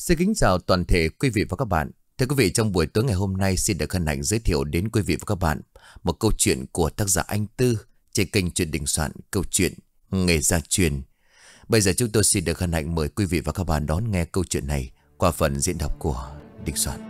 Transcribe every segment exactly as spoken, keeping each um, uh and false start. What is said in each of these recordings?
Xin kính chào toàn thể quý vị và các bạn. Thưa quý vị, trong buổi tối ngày hôm nay xin được hân hạnh giới thiệu đến quý vị và các bạn một câu chuyện của tác giả Anh Tư trên kênh Chuyện Đình Soạn, câu chuyện Nghề Gia Truyền. Bây giờ chúng tôi xin được hân hạnh mời quý vị và các bạn đón nghe câu chuyện này qua phần diễn đọc của Đình Soạn.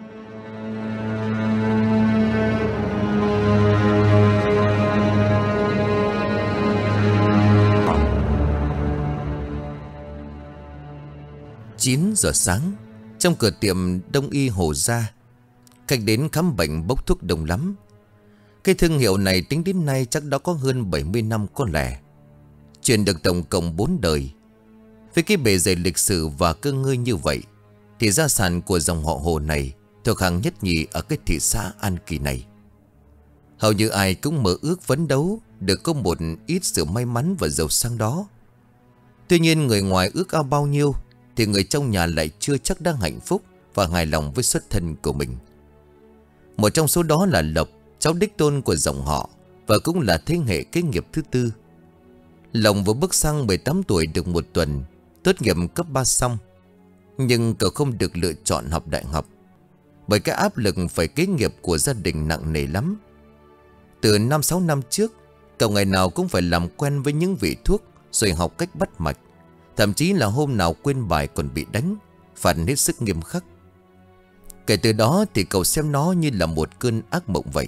chín giờ sáng, trong cửa tiệm Đông y Hồ Gia, khách đến khám bệnh bốc thuốc đông lắm. Cái thương hiệu này tính đến nay chắc đã có hơn bảy mươi năm có lẽ. Truyền được tổng cộng bốn đời. Với cái bề dày lịch sử và cơ ngơi như vậy, thì gia sản của dòng họ Hồ này thuộc hàng nhất nhì ở cái thị xã An Kỳ này. Hầu như ai cũng mơ ước phấn đấu được có một ít sự may mắn và giàu sang đó. Tuy nhiên, người ngoài ước ao bao nhiêu thì người trong nhà lại chưa chắc đang hạnh phúc và hài lòng với xuất thân của mình. Một trong số đó là Lộc, cháu đích tôn của dòng họ và cũng là thế hệ kế nghiệp thứ tư. Lộc vừa bước sang mười tám tuổi được một tuần, tốt nghiệp cấp ba xong. Nhưng cậu không được lựa chọn học đại học, bởi cái áp lực phải kế nghiệp của gia đình nặng nề lắm. Từ năm sáu năm trước, cậu ngày nào cũng phải làm quen với những vị thuốc rồi học cách bắt mạch. Thậm chí là hôm nào quên bài còn bị đánh, phạt hết sức nghiêm khắc. Kể từ đó thì cậu xem nó như là một cơn ác mộng vậy.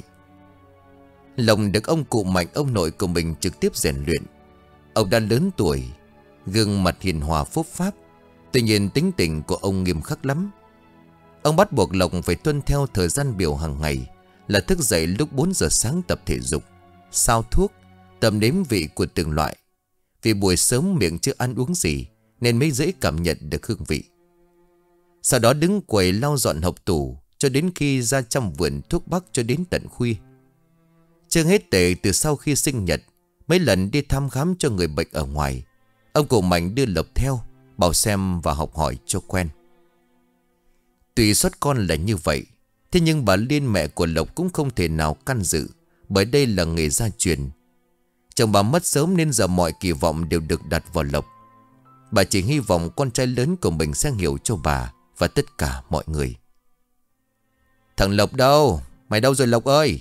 Lộc được ông cụ Mạnh, ông nội của mình trực tiếp rèn luyện. Ông đã lớn tuổi, gương mặt hiền hòa phúc pháp. Tuy nhiên tính tình của ông nghiêm khắc lắm. Ông bắt buộc Lộc phải tuân theo thời gian biểu hàng ngày, là thức dậy lúc bốn giờ sáng tập thể dục, sao thuốc, tầm đếm vị của từng loại. Vì buổi sớm miệng chưa ăn uống gì nên mới dễ cảm nhận được hương vị. Sau đó đứng quầy lau dọn hộp tủ cho đến khi ra trong vườn thuốc bắc cho đến tận khuya. Chưa hết tệ, từ sau khi sinh nhật, mấy lần đi thăm khám cho người bệnh ở ngoài, ông cụ Mạnh đưa Lộc theo, bảo xem và học hỏi cho quen. Tuy xuất con là như vậy, thế nhưng bà Liên, mẹ của Lộc, cũng không thể nào can dự, bởi đây là nghề gia truyền. Chồng bà mất sớm nên giờ mọi kỳ vọng đều được đặt vào Lộc. Bà chỉ hy vọng con trai lớn của mình sẽ hiểu cho bà và tất cả mọi người. Thằng Lộc đâu? Mày đâu rồi Lộc ơi?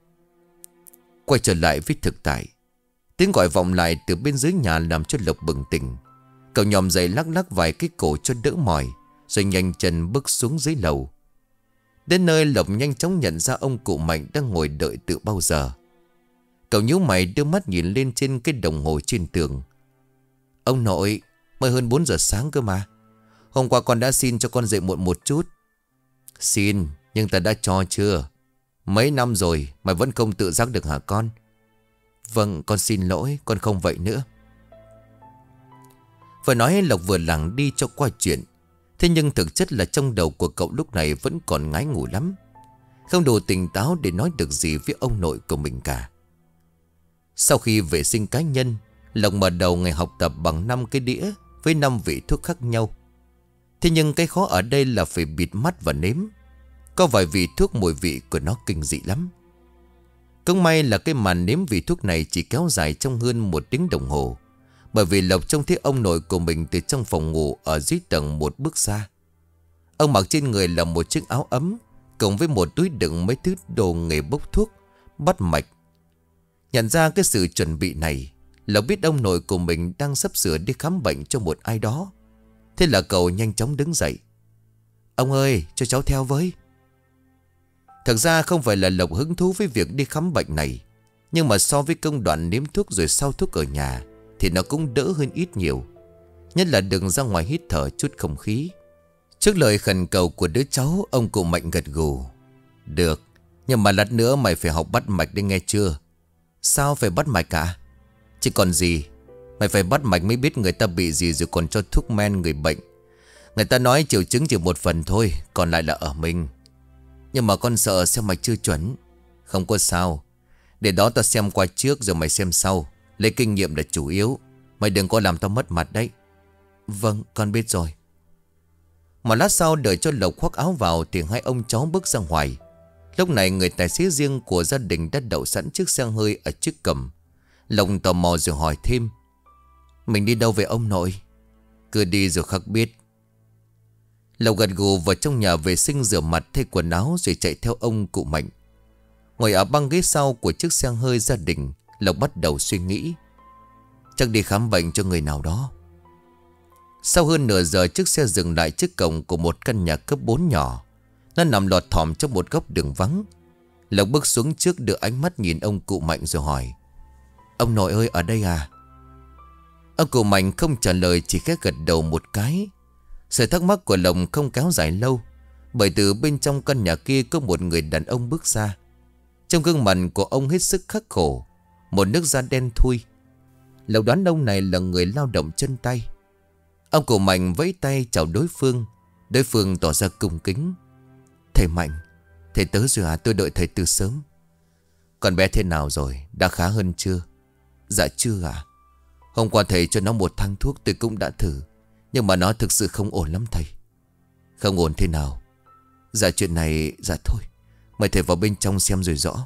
Quay trở lại với thực tại, tiếng gọi vọng lại từ bên dưới nhà làm cho Lộc bừng tỉnh. Cậu nhòm dậy lắc lắc vài cái cổ cho đỡ mỏi, rồi nhanh chân bước xuống dưới lầu. Đến nơi, Lộc nhanh chóng nhận ra ông cụ Mạnh đang ngồi đợi từ bao giờ. Cậu nhíu mày đưa mắt nhìn lên trên cái đồng hồ trên tường. Ông nội, mới hơn bốn giờ sáng cơ mà. Hôm qua con đã xin cho con dậy muộn một chút. Xin, nhưng ta đã cho chưa? Mấy năm rồi mày vẫn không tự giác được hả con? Vâng, con xin lỗi, con không vậy nữa. Vừa nói Lộc vừa lảng đi cho qua chuyện. Thế nhưng thực chất là trong đầu của cậu lúc này vẫn còn ngái ngủ lắm, không đủ tỉnh táo để nói được gì với ông nội của mình cả. Sau khi vệ sinh cá nhân, Lộc mở đầu ngày học tập bằng năm cái đĩa với năm vị thuốc khác nhau. Thế nhưng cái khó ở đây là phải bịt mắt và nếm. Có vài vị thuốc mùi vị của nó kinh dị lắm. Cũng may là cái màn nếm vị thuốc này chỉ kéo dài trong hơn một tiếng đồng hồ, bởi vì Lộc trông thấy ông nội của mình từ trong phòng ngủ ở dưới tầng một bước xa. Ông mặc trên người là một chiếc áo ấm, cộng với một túi đựng mấy thứ đồ nghề bốc thuốc, bắt mạch. Nhận ra cái sự chuẩn bị này, Lộc biết ông nội của mình đang sắp sửa đi khám bệnh cho một ai đó. Thế là cậu nhanh chóng đứng dậy. Ông ơi, cho cháu theo với. Thật ra không phải là Lộc hứng thú với việc đi khám bệnh này, nhưng mà so với công đoạn nếm thuốc rồi sau thuốc ở nhà thì nó cũng đỡ hơn ít nhiều. Nhất là đừng ra ngoài hít thở chút không khí. Trước lời khẩn cầu của đứa cháu, ông cụ Mạnh gật gù. Được, nhưng mà lát nữa mày phải học bắt mạch đấy nghe chưa? Sao phải bắt mạch cả? Chứ còn gì, mày phải bắt mạch mới biết người ta bị gì rồi còn cho thuốc men người bệnh. Người ta nói triệu chứng chỉ một phần thôi, còn lại là ở mình. Nhưng mà con sợ xem mạch chưa chuẩn. Không có sao, để đó tao xem qua trước rồi mày xem sau. Lấy kinh nghiệm là chủ yếu. Mày đừng có làm tao mất mặt đấy. Vâng, con biết rồi. Mà lát sau đợi cho Lộc khoác áo vào thì hai ông cháu bước ra ngoài. Lúc này người tài xế riêng của gia đình đã đậu sẵn chiếc xe hơi ở trước cổng. Lộc tò mò rồi hỏi thêm. Mình đi đâu về ông nội? Cứ đi rồi khắc biết. Lộc gật gù vào trong nhà vệ sinh rửa mặt thay quần áo rồi chạy theo ông cụ Mạnh. Ngồi ở băng ghế sau của chiếc xe hơi gia đình, Lộc bắt đầu suy nghĩ. Chắc đi khám bệnh cho người nào đó. Sau hơn nửa giờ, chiếc xe dừng lại trước cổng của một căn nhà cấp bốn nhỏ. Nó nằm lọt thỏm trong một góc đường vắng. Lộc bước xuống trước, đưa ánh mắt nhìn ông cụ Mạnh rồi hỏi: Ông nội ơi, ở đây à? Ông cụ Mạnh không trả lời, chỉ khẽ gật đầu một cái. Sự thắc mắc của Lộc không kéo dài lâu, bởi từ bên trong căn nhà kia có một người đàn ông bước ra. Trong gương mặt của ông hết sức khắc khổ, một nước da đen thui. Lộc đoán ông này là người lao động chân tay. Ông cụ Mạnh vẫy tay chào đối phương. Đối phương tỏ ra cung kính: Thầy Mạnh, thầy tới rồi à? Tôi đợi thầy từ sớm. Con bé thế nào rồi? Đã khá hơn chưa? Dạ chưa ạ. Hôm qua thầy cho nó một thang thuốc, tôi cũng đã thử, nhưng mà nó thực sự không ổn lắm thầy. Không ổn thế nào? Dạ chuyện này... Dạ thôi, mời thầy vào bên trong xem rồi rõ.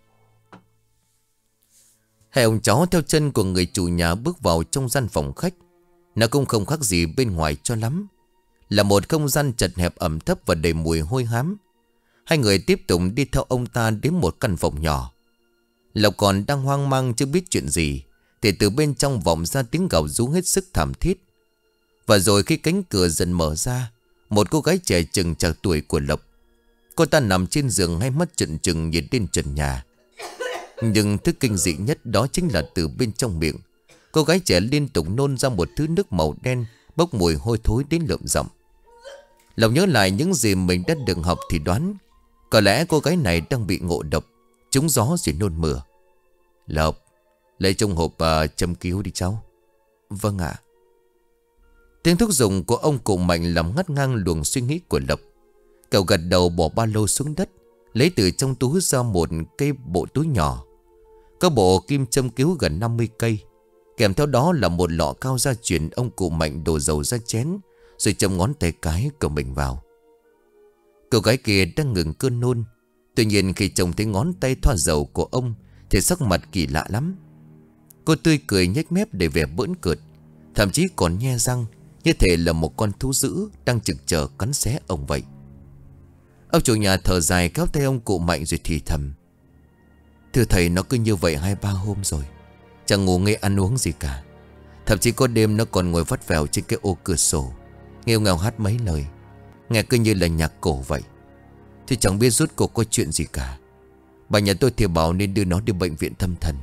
Hai ông cháu theo chân của người chủ nhà bước vào trong gian phòng khách. Nó cũng không khác gì bên ngoài cho lắm, là một không gian chật hẹp, ẩm thấp và đầy mùi hôi hám. Hai người tiếp tục đi theo ông ta đến một căn phòng nhỏ. Lộc còn đang hoang mang chưa biết chuyện gì, thì từ bên trong vọng ra tiếng gào rú hết sức thảm thiết. Và rồi khi cánh cửa dần mở ra, một cô gái trẻ chừng chạc tuổi của Lộc. Cô ta nằm trên giường, hai mắt trợn trừng nhìn lên trần nhà. Nhưng thứ kinh dị nhất đó chính là từ bên trong miệng cô gái trẻ liên tục nôn ra một thứ nước màu đen, bốc mùi hôi thối đến lợm giọng. Lộc nhớ lại những gì mình đã được học thì đoán có lẽ cô gái này đang bị ngộ độc, trúng gió rồi nôn mửa. Lộc, lấy trong hộp uh, châm cứu đi cháu. Vâng ạ. Tiếng thúc giục của ông cụ Mạnh làm ngắt ngang luồng suy nghĩ của Lộc. Cậu gật đầu bỏ ba lô xuống đất, lấy từ trong túi ra một cây bộ túi nhỏ. Có bộ kim châm cứu gần năm mươi cây. Kèm theo đó là một lọ cao gia truyền. Ông cụ Mạnh đổ dầu ra chén, rồi châm ngón tay cái của mình vào. Cô gái kia đang ngừng cơn nôn. Tuy nhiên khi trông thấy ngón tay thoa dầu của ông thì sắc mặt kỳ lạ lắm. Cô tươi cười nhếch mép để vẻ bỡn cợt, thậm chí còn nhe răng, như thể là một con thú dữ đang trực chờ cắn xé ông vậy. Ông chủ nhà thở dài kéo tay ông cụ Mạnh rồi thì thầm: Thưa thầy, nó cứ như vậy hai ba hôm rồi, chẳng ngủ nghe ăn uống gì cả. Thậm chí có đêm nó còn ngồi vắt vẻo trên cái ô cửa sổ, nghêu ngào hát mấy lời, nghe cứ như là nhạc cổ vậy. Thì chẳng biết rốt cuộc có chuyện gì cả. Bà nhà tôi thì bảo nên đưa nó đi bệnh viện tâm thần.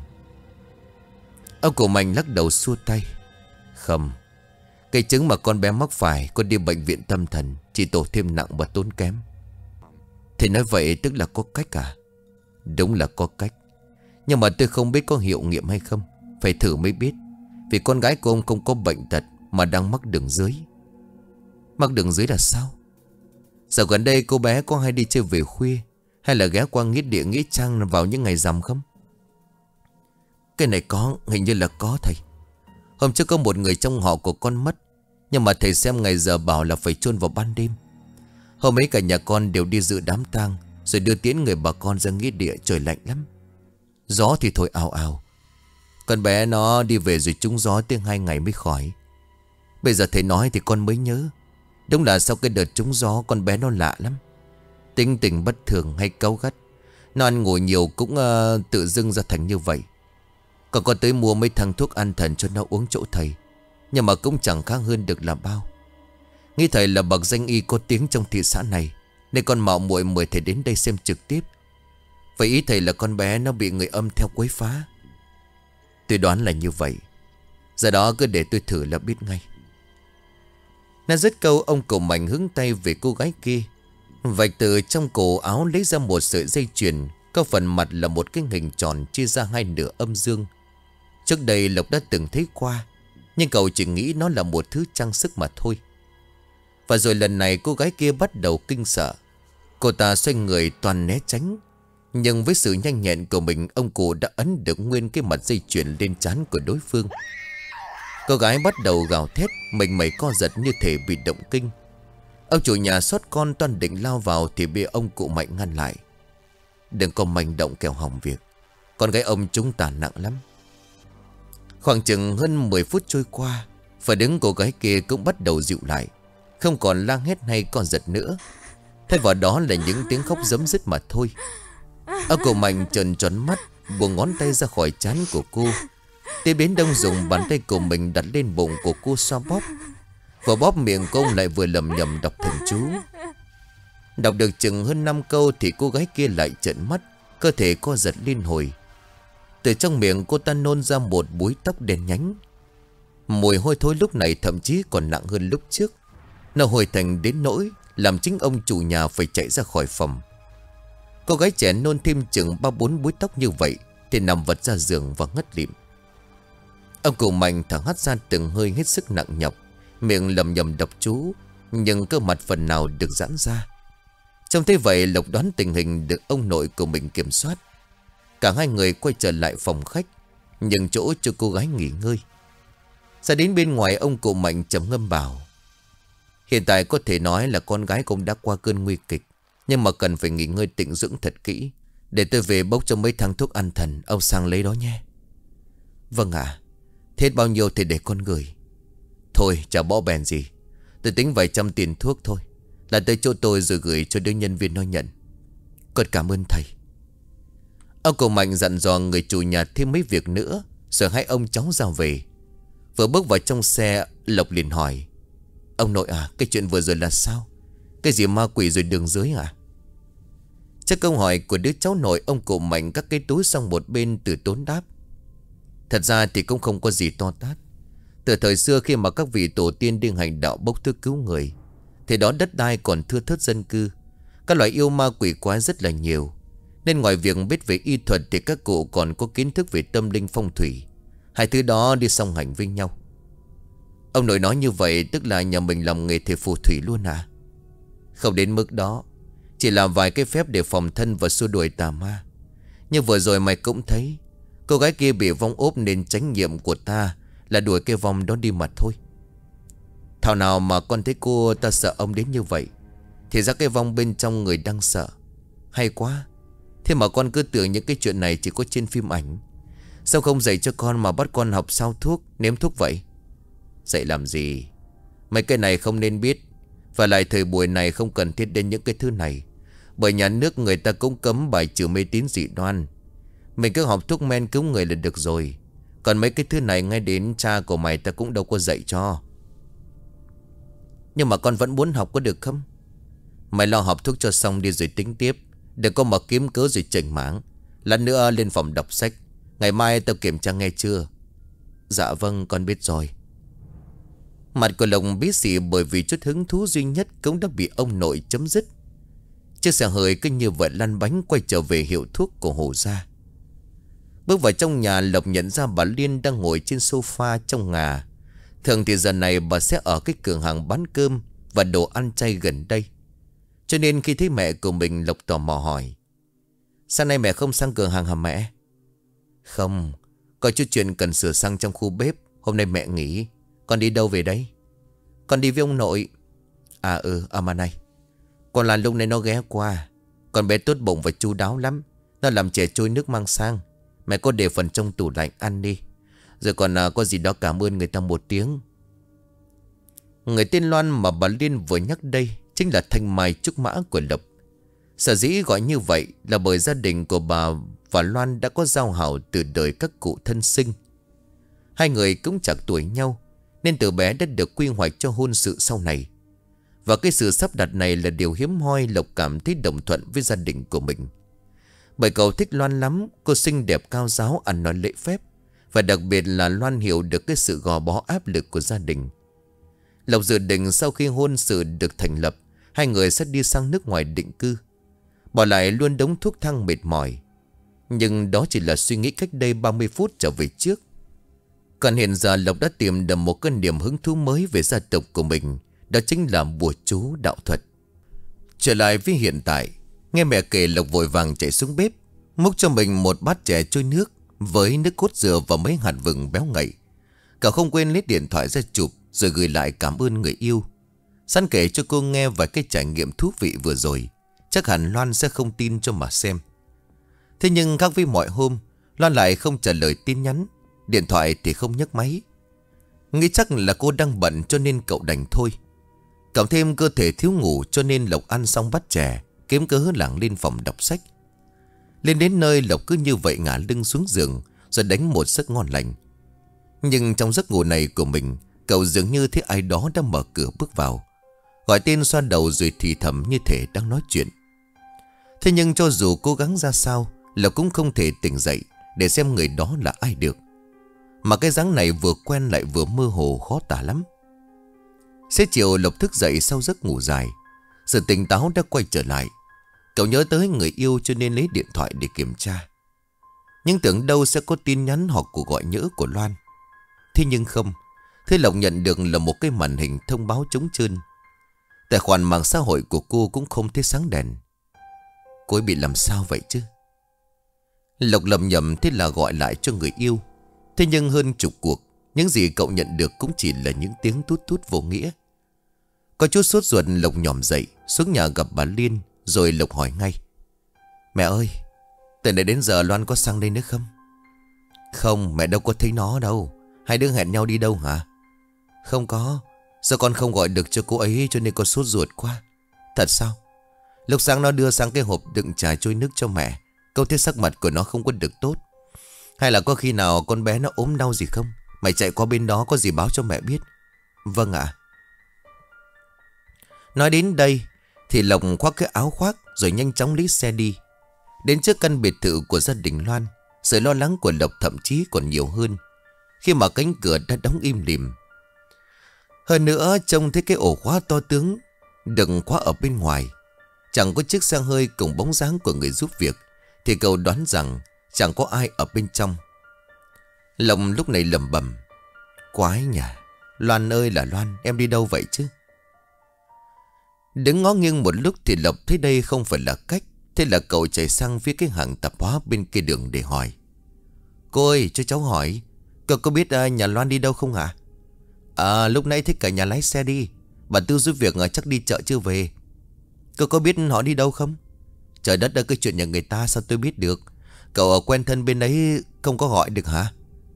Ông cụ Mạnh lắc đầu xua tay: Không, cái chứng mà con bé mắc phải có đi bệnh viện tâm thần chỉ tổ thêm nặng và tốn kém. Thì nói vậy tức là có cách à? Đúng là có cách, nhưng mà tôi không biết có hiệu nghiệm hay không. Phải thử mới biết. Vì con gái của ông không có bệnh tật mà đang mắc đường dưới. Mắc đường dưới là sao? Dạo gần đây cô bé có hay đi chơi về khuya, hay là ghé qua nghĩa địa nghĩa trang vào những ngày rằm không? Cái này có, hình như là có thầy. Hôm trước có một người trong họ của con mất, nhưng mà thầy xem ngày giờ bảo là phải chôn vào ban đêm. Hôm ấy cả nhà con đều đi dự đám tang, rồi đưa tiễn người bà con ra nghĩa địa. Trời lạnh lắm, gió thì thổi ào ào. Con bé nó đi về rồi trúng gió tiếng hai ngày mới khỏi. Bây giờ thầy nói thì con mới nhớ. Đúng là sau cái đợt trúng gió con bé nó lạ lắm. Tính tình bất thường hay cáu gắt. Nó ăn ngủ nhiều cũng uh, tự dưng ra thành như vậy. Còn con tới mua mấy thằng thuốc an thần cho nó uống chỗ thầy, nhưng mà cũng chẳng khác hơn được là bao. Nghĩ thầy là bậc danh y có tiếng trong thị xã này, nên con mạo muội mời thầy đến đây xem trực tiếp. Vậy ý thầy là con bé nó bị người âm theo quấy phá? Tôi đoán là như vậy. Giờ đó cứ để tôi thử là biết ngay. Nói dứt câu, ông cụ Mạnh hướng tay về cô gái kia, vạch từ trong cổ áo lấy ra một sợi dây chuyền, có phần mặt là một cái hình tròn chia ra hai nửa âm dương. Trước đây Lộc đã từng thấy qua, nhưng cậu chỉ nghĩ nó là một thứ trang sức mà thôi. Và rồi lần này cô gái kia bắt đầu kinh sợ. Cô ta xoay người toàn né tránh. Nhưng với sự nhanh nhẹn của mình, ông cụ đã ấn được nguyên cái mặt dây chuyền lên trán của đối phương. Cô gái bắt đầu gào thét, mình mẩy co giật như thể bị động kinh. Ông chủ nhà xót con toan định lao vào thì bị ông cụ Mạnh ngăn lại. Đừng có manh động kẻo hỏng việc. Con gái ông chúng ta nặng lắm. Khoảng chừng hơn mười phút trôi qua, phản ứng cô gái kia cũng bắt đầu dịu lại. Không còn la hét hay co giật nữa. Thay vào đó là những tiếng khóc giấm dứt mà thôi. Ông cụ Mạnh trợn tròn mắt, buông ngón tay ra khỏi trán của cô. Tiếp đến Đông dùng bàn tay của mình đặt lên bụng của cô xoa bóp. Vừa bóp miệng cô lại vừa lầm nhầm đọc thần chú. Đọc được chừng hơn năm câu thì cô gái kia lại trợn mắt, cơ thể co giật liên hồi. Từ trong miệng cô ta nôn ra một búi tóc đen nhánh. Mùi hôi thối lúc này thậm chí còn nặng hơn lúc trước. Nó hồi thành đến nỗi làm chính ông chủ nhà phải chạy ra khỏi phòng. Cô gái trẻ nôn thêm chừng ba bốn búi tóc như vậy thì nằm vật ra giường và ngất lịm. Ông cụ Mạnh thở hắt ra từng hơi hết sức nặng nhọc, miệng lầm nhầm đọc chú, nhưng cơ mặt phần nào được giãn ra. Trông thế vậy Lộc đoán tình hình được ông nội của mình kiểm soát. Cả hai người quay trở lại phòng khách, nhường chỗ cho cô gái nghỉ ngơi. Ra đến bên ngoài, ông cụ Mạnh trầm ngâm bảo: hiện tại có thể nói là con gái cũng đã qua cơn nguy kịch, nhưng mà cần phải nghỉ ngơi tĩnh dưỡng thật kỹ. Để tôi về bốc cho mấy tháng thuốc an thần, ông sang lấy đó nhé. Vâng ạ. Thế bao nhiêu thì để con gửi. Thôi chả bỏ bèn gì, tôi tính vài trăm tiền thuốc thôi, là tới chỗ tôi rồi gửi cho đứa nhân viên nó nhận. Con cảm ơn thầy. Ông cụ Mạnh dặn dò người chủ nhà thêm mấy việc nữa, rồi hai ông cháu ra về. Vừa bước vào trong xe, Lộc liền hỏi: ông nội à, cái chuyện vừa rồi là sao? Cái gì ma quỷ rồi đường dưới à? Trước câu hỏi của đứa cháu nội, ông cụ Mạnh các cái túi sang một bên từ tốn đáp: thật ra thì cũng không có gì to tát. Từ thời xưa khi mà các vị tổ tiên đi hành đạo bốc thuốc cứu người, thì đó đất đai còn thưa thớt dân cư, các loại yêu ma quỷ quái rất là nhiều. Nên ngoài việc biết về y thuật thì các cụ còn có kiến thức về tâm linh phong thủy. Hai thứ đó đi song hành với nhau. Ông nội nói như vậy tức là nhà mình làm nghề thầy phù thủy luôn à? Không đến mức đó, chỉ làm vài cái phép để phòng thân và xua đuổi tà ma. Nhưng vừa rồi mày cũng thấy, cô gái kia bị vong ốp nên trách nhiệm của ta là đuổi cái vong đó đi mà thôi. Thảo nào mà con thấy cô ta sợ ông đến như vậy, thì ra cái vong bên trong người đang sợ. Hay quá. Thế mà con cứ tưởng những cái chuyện này chỉ có trên phim ảnh. Sao không dạy cho con mà bắt con học sao thuốc, nếm thuốc vậy? Dạy làm gì? Mấy cái này không nên biết. Và lại thời buổi này không cần thiết đến những cái thứ này, bởi nhà nước người ta cũng cấm bài trừ mê tín dị đoan. Mình cứ học thuốc men cứu người là được rồi. Còn mấy cái thứ này ngay đến cha của mày ta cũng đâu có dạy cho. Nhưng mà con vẫn muốn học, có được không? Mày lo học thuốc cho xong đi rồi tính tiếp. Đừng có mà kiếm cớ rồi chỉnh mảng. Lát nữa lên phòng đọc sách. Ngày mai tao kiểm tra nghe chưa? Dạ vâng, con biết rồi. Mặt của Lộc bí xị bởi vì chút hứng thú duy nhất cũng đã bị ông nội chấm dứt. Chiếc xe hơi cứ như vậy lăn bánh quay trở về hiệu thuốc của Hồ gia. Bước vào trong nhà, Lộc nhận ra bà Liên đang ngồi trên sofa trong nhà. Thường thì giờ này bà sẽ ở cái cửa hàng bán cơm và đồ ăn chay gần đây. Cho nên khi thấy mẹ của mình, Lộc tò mò hỏi: sáng nay mẹ không sang cửa hàng hả mẹ? Không, có chút chuyện cần sửa sang trong khu bếp. Hôm nay mẹ nghỉ. Con đi đâu về đấy? Con đi với ông nội. À ừ, à mà này, con là lúc này nó ghé qua. Con bé tốt bụng và chu đáo lắm. Nó làm chè trôi nước mang sang. Mẹ có để phần trong tủ lạnh ăn đi. Rồi còn à, có gì đó cảm ơn người ta một tiếng. Người tên Loan mà bà Liên vừa nhắc đây chính là thanh mai trúc mã của Lộc. Sở dĩ gọi như vậy là bởi gia đình của bà và Loan đã có giao hảo từ đời các cụ thân sinh. Hai người cũng chạc tuổi nhau, nên từ bé đã được quy hoạch cho hôn sự sau này. Và cái sự sắp đặt này là điều hiếm hoi. Lộc cảm thấy đồng thuận với gia đình của mình, bởi cậu thích Loan lắm. Cô xinh đẹp, cao ráo, ăn nói lễ phép. Và đặc biệt là Loan hiểu được cái sự gò bó áp lực của gia đình. Lộc dự định sau khi hôn sự được thành lập, hai người sẽ đi sang nước ngoài định cư, bỏ lại luôn đống thuốc thang mệt mỏi. Nhưng đó chỉ là suy nghĩ cách đây ba mươi phút trở về trước. Còn hiện giờ Lộc đã tìm được một cái niềm hứng thú mới về gia tộc của mình. Đó chính là bùa chú đạo thuật. Trở lại với hiện tại, nghe mẹ kể, Lộc vội vàng chạy xuống bếp, múc cho mình một bát chè trôi nước với nước cốt dừa và mấy hạt vừng béo ngậy. Cậu không quên lấy điện thoại ra chụp rồi gửi lại cảm ơn người yêu. Sẵn kể cho cô nghe vài cái trải nghiệm thú vị vừa rồi. Chắc hẳn Loan sẽ không tin cho mà xem. Thế nhưng khác với mọi hôm, Loan lại không trả lời tin nhắn, điện thoại thì không nhấc máy. Nghĩ chắc là cô đang bận cho nên cậu đành thôi. Cộng thêm cơ thể thiếu ngủ cho nên Lộc ăn xong bát chè, kiếm cớ lảng lên phòng đọc sách. Lên đến nơi Lộc cứ như vậy ngả lưng xuống giường rồi đánh một giấc ngon lành. Nhưng trong giấc ngủ này của mình, cậu dường như thấy ai đó đã mở cửa bước vào, gọi tên xoa đầu rồi thì thầm như thể đang nói chuyện. Thế nhưng cho dù cố gắng ra sao, Lộc cũng không thể tỉnh dậy để xem người đó là ai được. Mà cái dáng này vừa quen lại vừa mơ hồ khó tả lắm. Xế chiều Lộc thức dậy sau giấc ngủ dài, sự tỉnh táo đã quay trở lại. Cậu nhớ tới người yêu cho nên lấy điện thoại để kiểm tra. Nhưng tưởng đâu sẽ có tin nhắn hoặc cuộc gọi nhỡ của Loan. Thế nhưng không. Thế Lộc nhận được là một cái màn hình thông báo trống trơn. Tài khoản mạng xã hội của cô cũng không thấy sáng đèn. Cô ấy bị làm sao vậy chứ? Lộc lầm nhầm thế là gọi lại cho người yêu. Thế nhưng hơn chục cuộc, những gì cậu nhận được cũng chỉ là những tiếng tút tút vô nghĩa. Có chút sốt ruột, Lộc nhòm dậy xuống nhà gặp bà Liên. Rồi Lộc hỏi ngay: Mẹ ơi, từ nãy đến giờ Loan có sang đây nữa không? Không, mẹ đâu có thấy nó đâu. Hai đứa hẹn nhau đi đâu hả? Không có. Sao con không gọi được cho cô ấy cho nên con sốt ruột quá? Thật sao? Lúc sáng nó đưa sang cái hộp đựng trà trôi nước cho mẹ. Câu thấy sắc mặt của nó không có được tốt. Hay là có khi nào con bé nó ốm đau gì không? Mày chạy qua bên đó có gì báo cho mẹ biết. Vâng ạ. Nói đến đây thì Lộc khoác cái áo khoác rồi nhanh chóng lấy xe đi. Đến trước căn biệt thự của gia đình Loan, sự lo lắng của Lộc thậm chí còn nhiều hơn khi mà cánh cửa đã đóng im lìm. Hơn nữa trông thấy cái ổ khóa to tướng đừng khóa ở bên ngoài, chẳng có chiếc xe hơi cùng bóng dáng của người giúp việc, thì cậu đoán rằng chẳng có ai ở bên trong. Lộc lúc này lẩm bẩm: Quái nhỉ, Loan ơi là Loan, em đi đâu vậy chứ? Đứng ngó nghiêng một lúc thì Lộc thấy đây không phải là cách. Thế là cậu chạy sang phía cái hàng tạp hóa bên kia đường để hỏi: Cô ơi, cho cháu hỏi, cậu có biết uh, nhà Loan đi đâu không hả? À, lúc nãy thích cả nhà lái xe đi. Bà Tư giúp việc uh, chắc đi chợ chưa về. Cậu có biết họ đi đâu không? Trời đất ơi, cái chuyện nhà người ta sao tôi biết được? Cậu uh, quen thân bên đấy không có gọi được hả?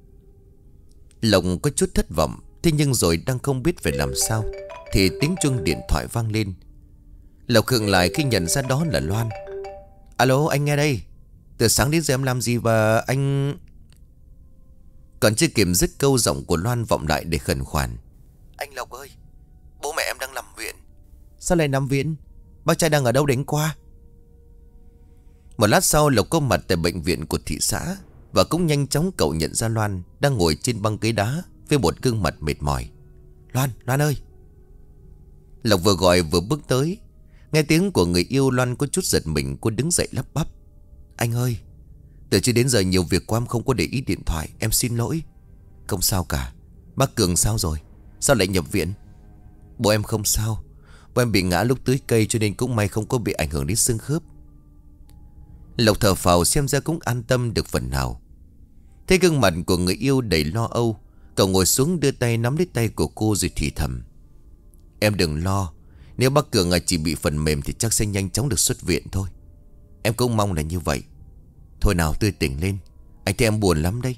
Lộc có chút thất vọng. Thế nhưng rồi đang không biết phải làm sao thì tiếng chuông điện thoại vang lên. Lộc khựng lại khi nhận ra đó là Loan. Alo, anh nghe đây. Từ sáng đến giờ em làm gì và anh... Còn chưa kịp dứt câu, giọng của Loan vọng lại để khẩn khoản: Anh Lộc ơi, bố mẹ em đang nằm viện. Sao lại nằm viện? Bác trai đang ở đâu đến qua? Một lát sau Lộc có mặt tại bệnh viện của thị xã. Và cũng nhanh chóng cậu nhận ra Loan đang ngồi trên băng ghế đá với một gương mặt mệt mỏi. Loan, Loan ơi. Lộc vừa gọi vừa bước tới. Nghe tiếng của người yêu, Loan có chút giật mình. Cô đứng dậy lắp bắp: Anh ơi, từ chưa đến giờ nhiều việc quá em không có để ý điện thoại. Em xin lỗi. Không sao cả. Bác Cường sao rồi? Sao lại nhập viện? Bố em không sao. Bố em bị ngã lúc tưới cây cho nên cũng may không có bị ảnh hưởng đến xương khớp. Lộc thở phào xem ra cũng an tâm được phần nào. Thấy gương mặt của người yêu đầy lo âu, cậu ngồi xuống đưa tay nắm lấy tay của cô rồi thì thầm: Em đừng lo. Nếu bác Cường chỉ bị phần mềm thì chắc sẽ nhanh chóng được xuất viện thôi. Em cũng mong là như vậy. Thôi nào, tươi tỉnh lên. Anh thấy em buồn lắm đây.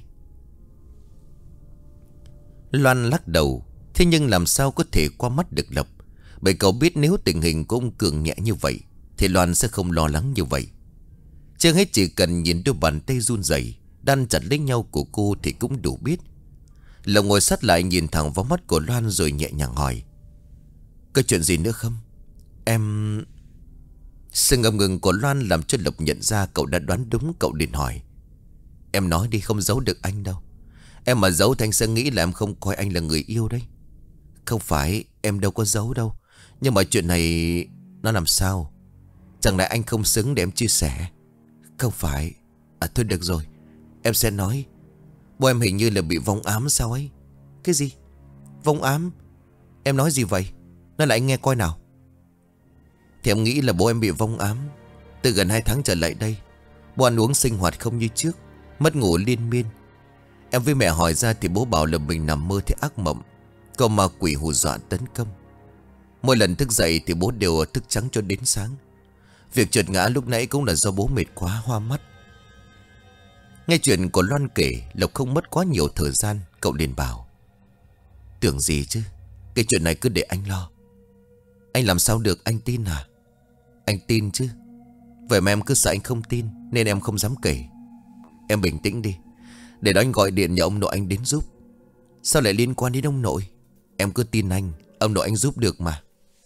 Loan lắc đầu. Thế nhưng làm sao có thể qua mắt được Lộc, bởi cậu biết nếu tình hình của ông Cường nhẹ như vậy thì Loan sẽ không lo lắng như vậy. Chưa hết chỉ cần nhìn đôi bàn tay run rẩy đan chặt lấy nhau của cô thì cũng đủ biết. Lộc ngồi sát lại nhìn thẳng vào mắt của Loan rồi nhẹ nhàng hỏi: Có chuyện gì nữa không? Em... Sự ngập ngừng của Loan làm cho Lộc nhận ra cậu đã đoán đúng. Cậu liền hỏi: Em nói đi, không giấu được anh đâu. Em mà giấu thì anh sẽ nghĩ là em không coi anh là người yêu đấy. Không phải, em đâu có giấu đâu. Nhưng mà chuyện này nó làm sao? Chẳng lẽ anh không xứng để em chia sẻ? Không phải. À thôi được rồi, em sẽ nói. Bố em hình như là bị vong ám sao ấy. Cái gì? Vong ám? Em nói gì vậy? Nói lại anh nghe coi nào. Thì em nghĩ là bố em bị vong ám. Từ gần hai tháng trở lại đây, bố ăn uống sinh hoạt không như trước, mất ngủ liên miên. Em với mẹ hỏi ra thì bố bảo là mình nằm mơ thấy ác mộng, có ma quỷ hù dọa tấn công. Mỗi lần thức dậy thì bố đều thức trắng cho đến sáng. Việc trượt ngã lúc nãy cũng là do bố mệt quá hoa mắt. Nghe chuyện của Loan kể, Lộc không mất quá nhiều thời gian. Cậu liền bảo: Tưởng gì chứ, cái chuyện này cứ để anh lo. Anh làm sao được, anh tin à? Anh tin chứ. Vậy mà em cứ sợ anh không tin nên em không dám kể. Em bình tĩnh đi. Để đó anh gọi điện nhờ ông nội anh đến giúp. Sao lại liên quan đến ông nội? Em cứ tin anh, ông nội anh giúp được mà.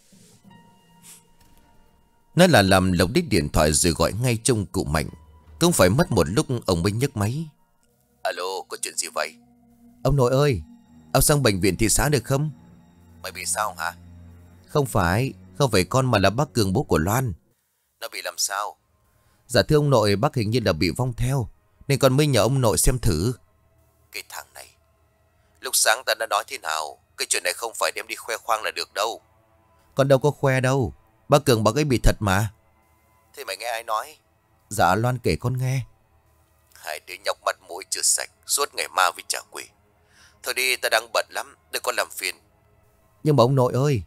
Nói là làm, Lộc đích điện thoại rồi gọi ngay trông cụ Mạnh. Cũng phải mất một lúc ông mới nhấc máy. Alo, có chuyện gì vậy? Ông nội ơi, ông sang bệnh viện thị xã được không? Mày bị sao hả? Không phải, không phải con mà là bác Cường, bố của Loan. Nó bị làm sao? Dạ thưa ông nội, bác hình như là bị vong theo, nên con mới nhờ ông nội xem thử. Cái thằng này, lúc sáng ta đã nói thế nào? Cái chuyện này không phải đem đi khoe khoang là được đâu. Con đâu có khoe đâu. Bác Cường bác ấy bị thật mà. Thế mày nghe ai nói? Dạ Loan kể con nghe. Hai đứa nhóc mặt mũi chưa sạch, suốt ngày ma vì trả quỷ. Thôi đi, ta đang bận lắm, đừng có làm phiền. Nhưng mà ông nội ơi.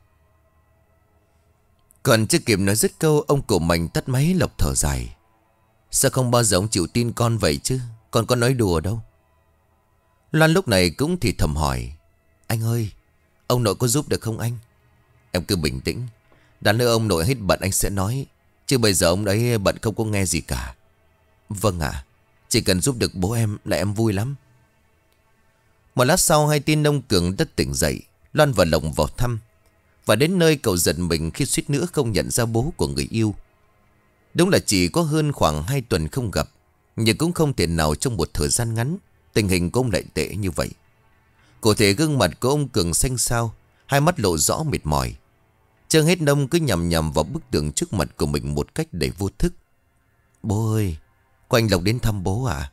Còn chưa kịp nói dứt câu, ông cụ Mạnh tắt máy. Lộc thở dài. Sao không bao giờ ông chịu tin con vậy chứ? Con có nói đùa đâu. Loan lúc này cũng thì thầm hỏi. Anh ơi, ông nội có giúp được không anh? Em cứ bình tĩnh. Đã nữa ông nội hết bận anh sẽ nói. Chứ bây giờ ông ấy bận không có nghe gì cả. Vâng ạ. Chỉ cần giúp được bố em là em vui lắm. Một lát sau, hai tin ông Cường đã tỉnh dậy. Loan và Lộc vào thăm. Và đến nơi cậu giật mình khi suýt nữa không nhận ra bố của người yêu. Đúng là chỉ có hơn khoảng hai tuần không gặp, nhưng cũng không thể nào trong một thời gian ngắn tình hình của ông lại tệ như vậy. Cụ thể gương mặt của ông Cường xanh xao, hai mắt lộ rõ mệt mỏi. Trương hết nông cứ nhằm nhằm vào bức tường trước mặt của mình một cách đầy vô thức. Bố ơi, có anh Lộc đến thăm bố à?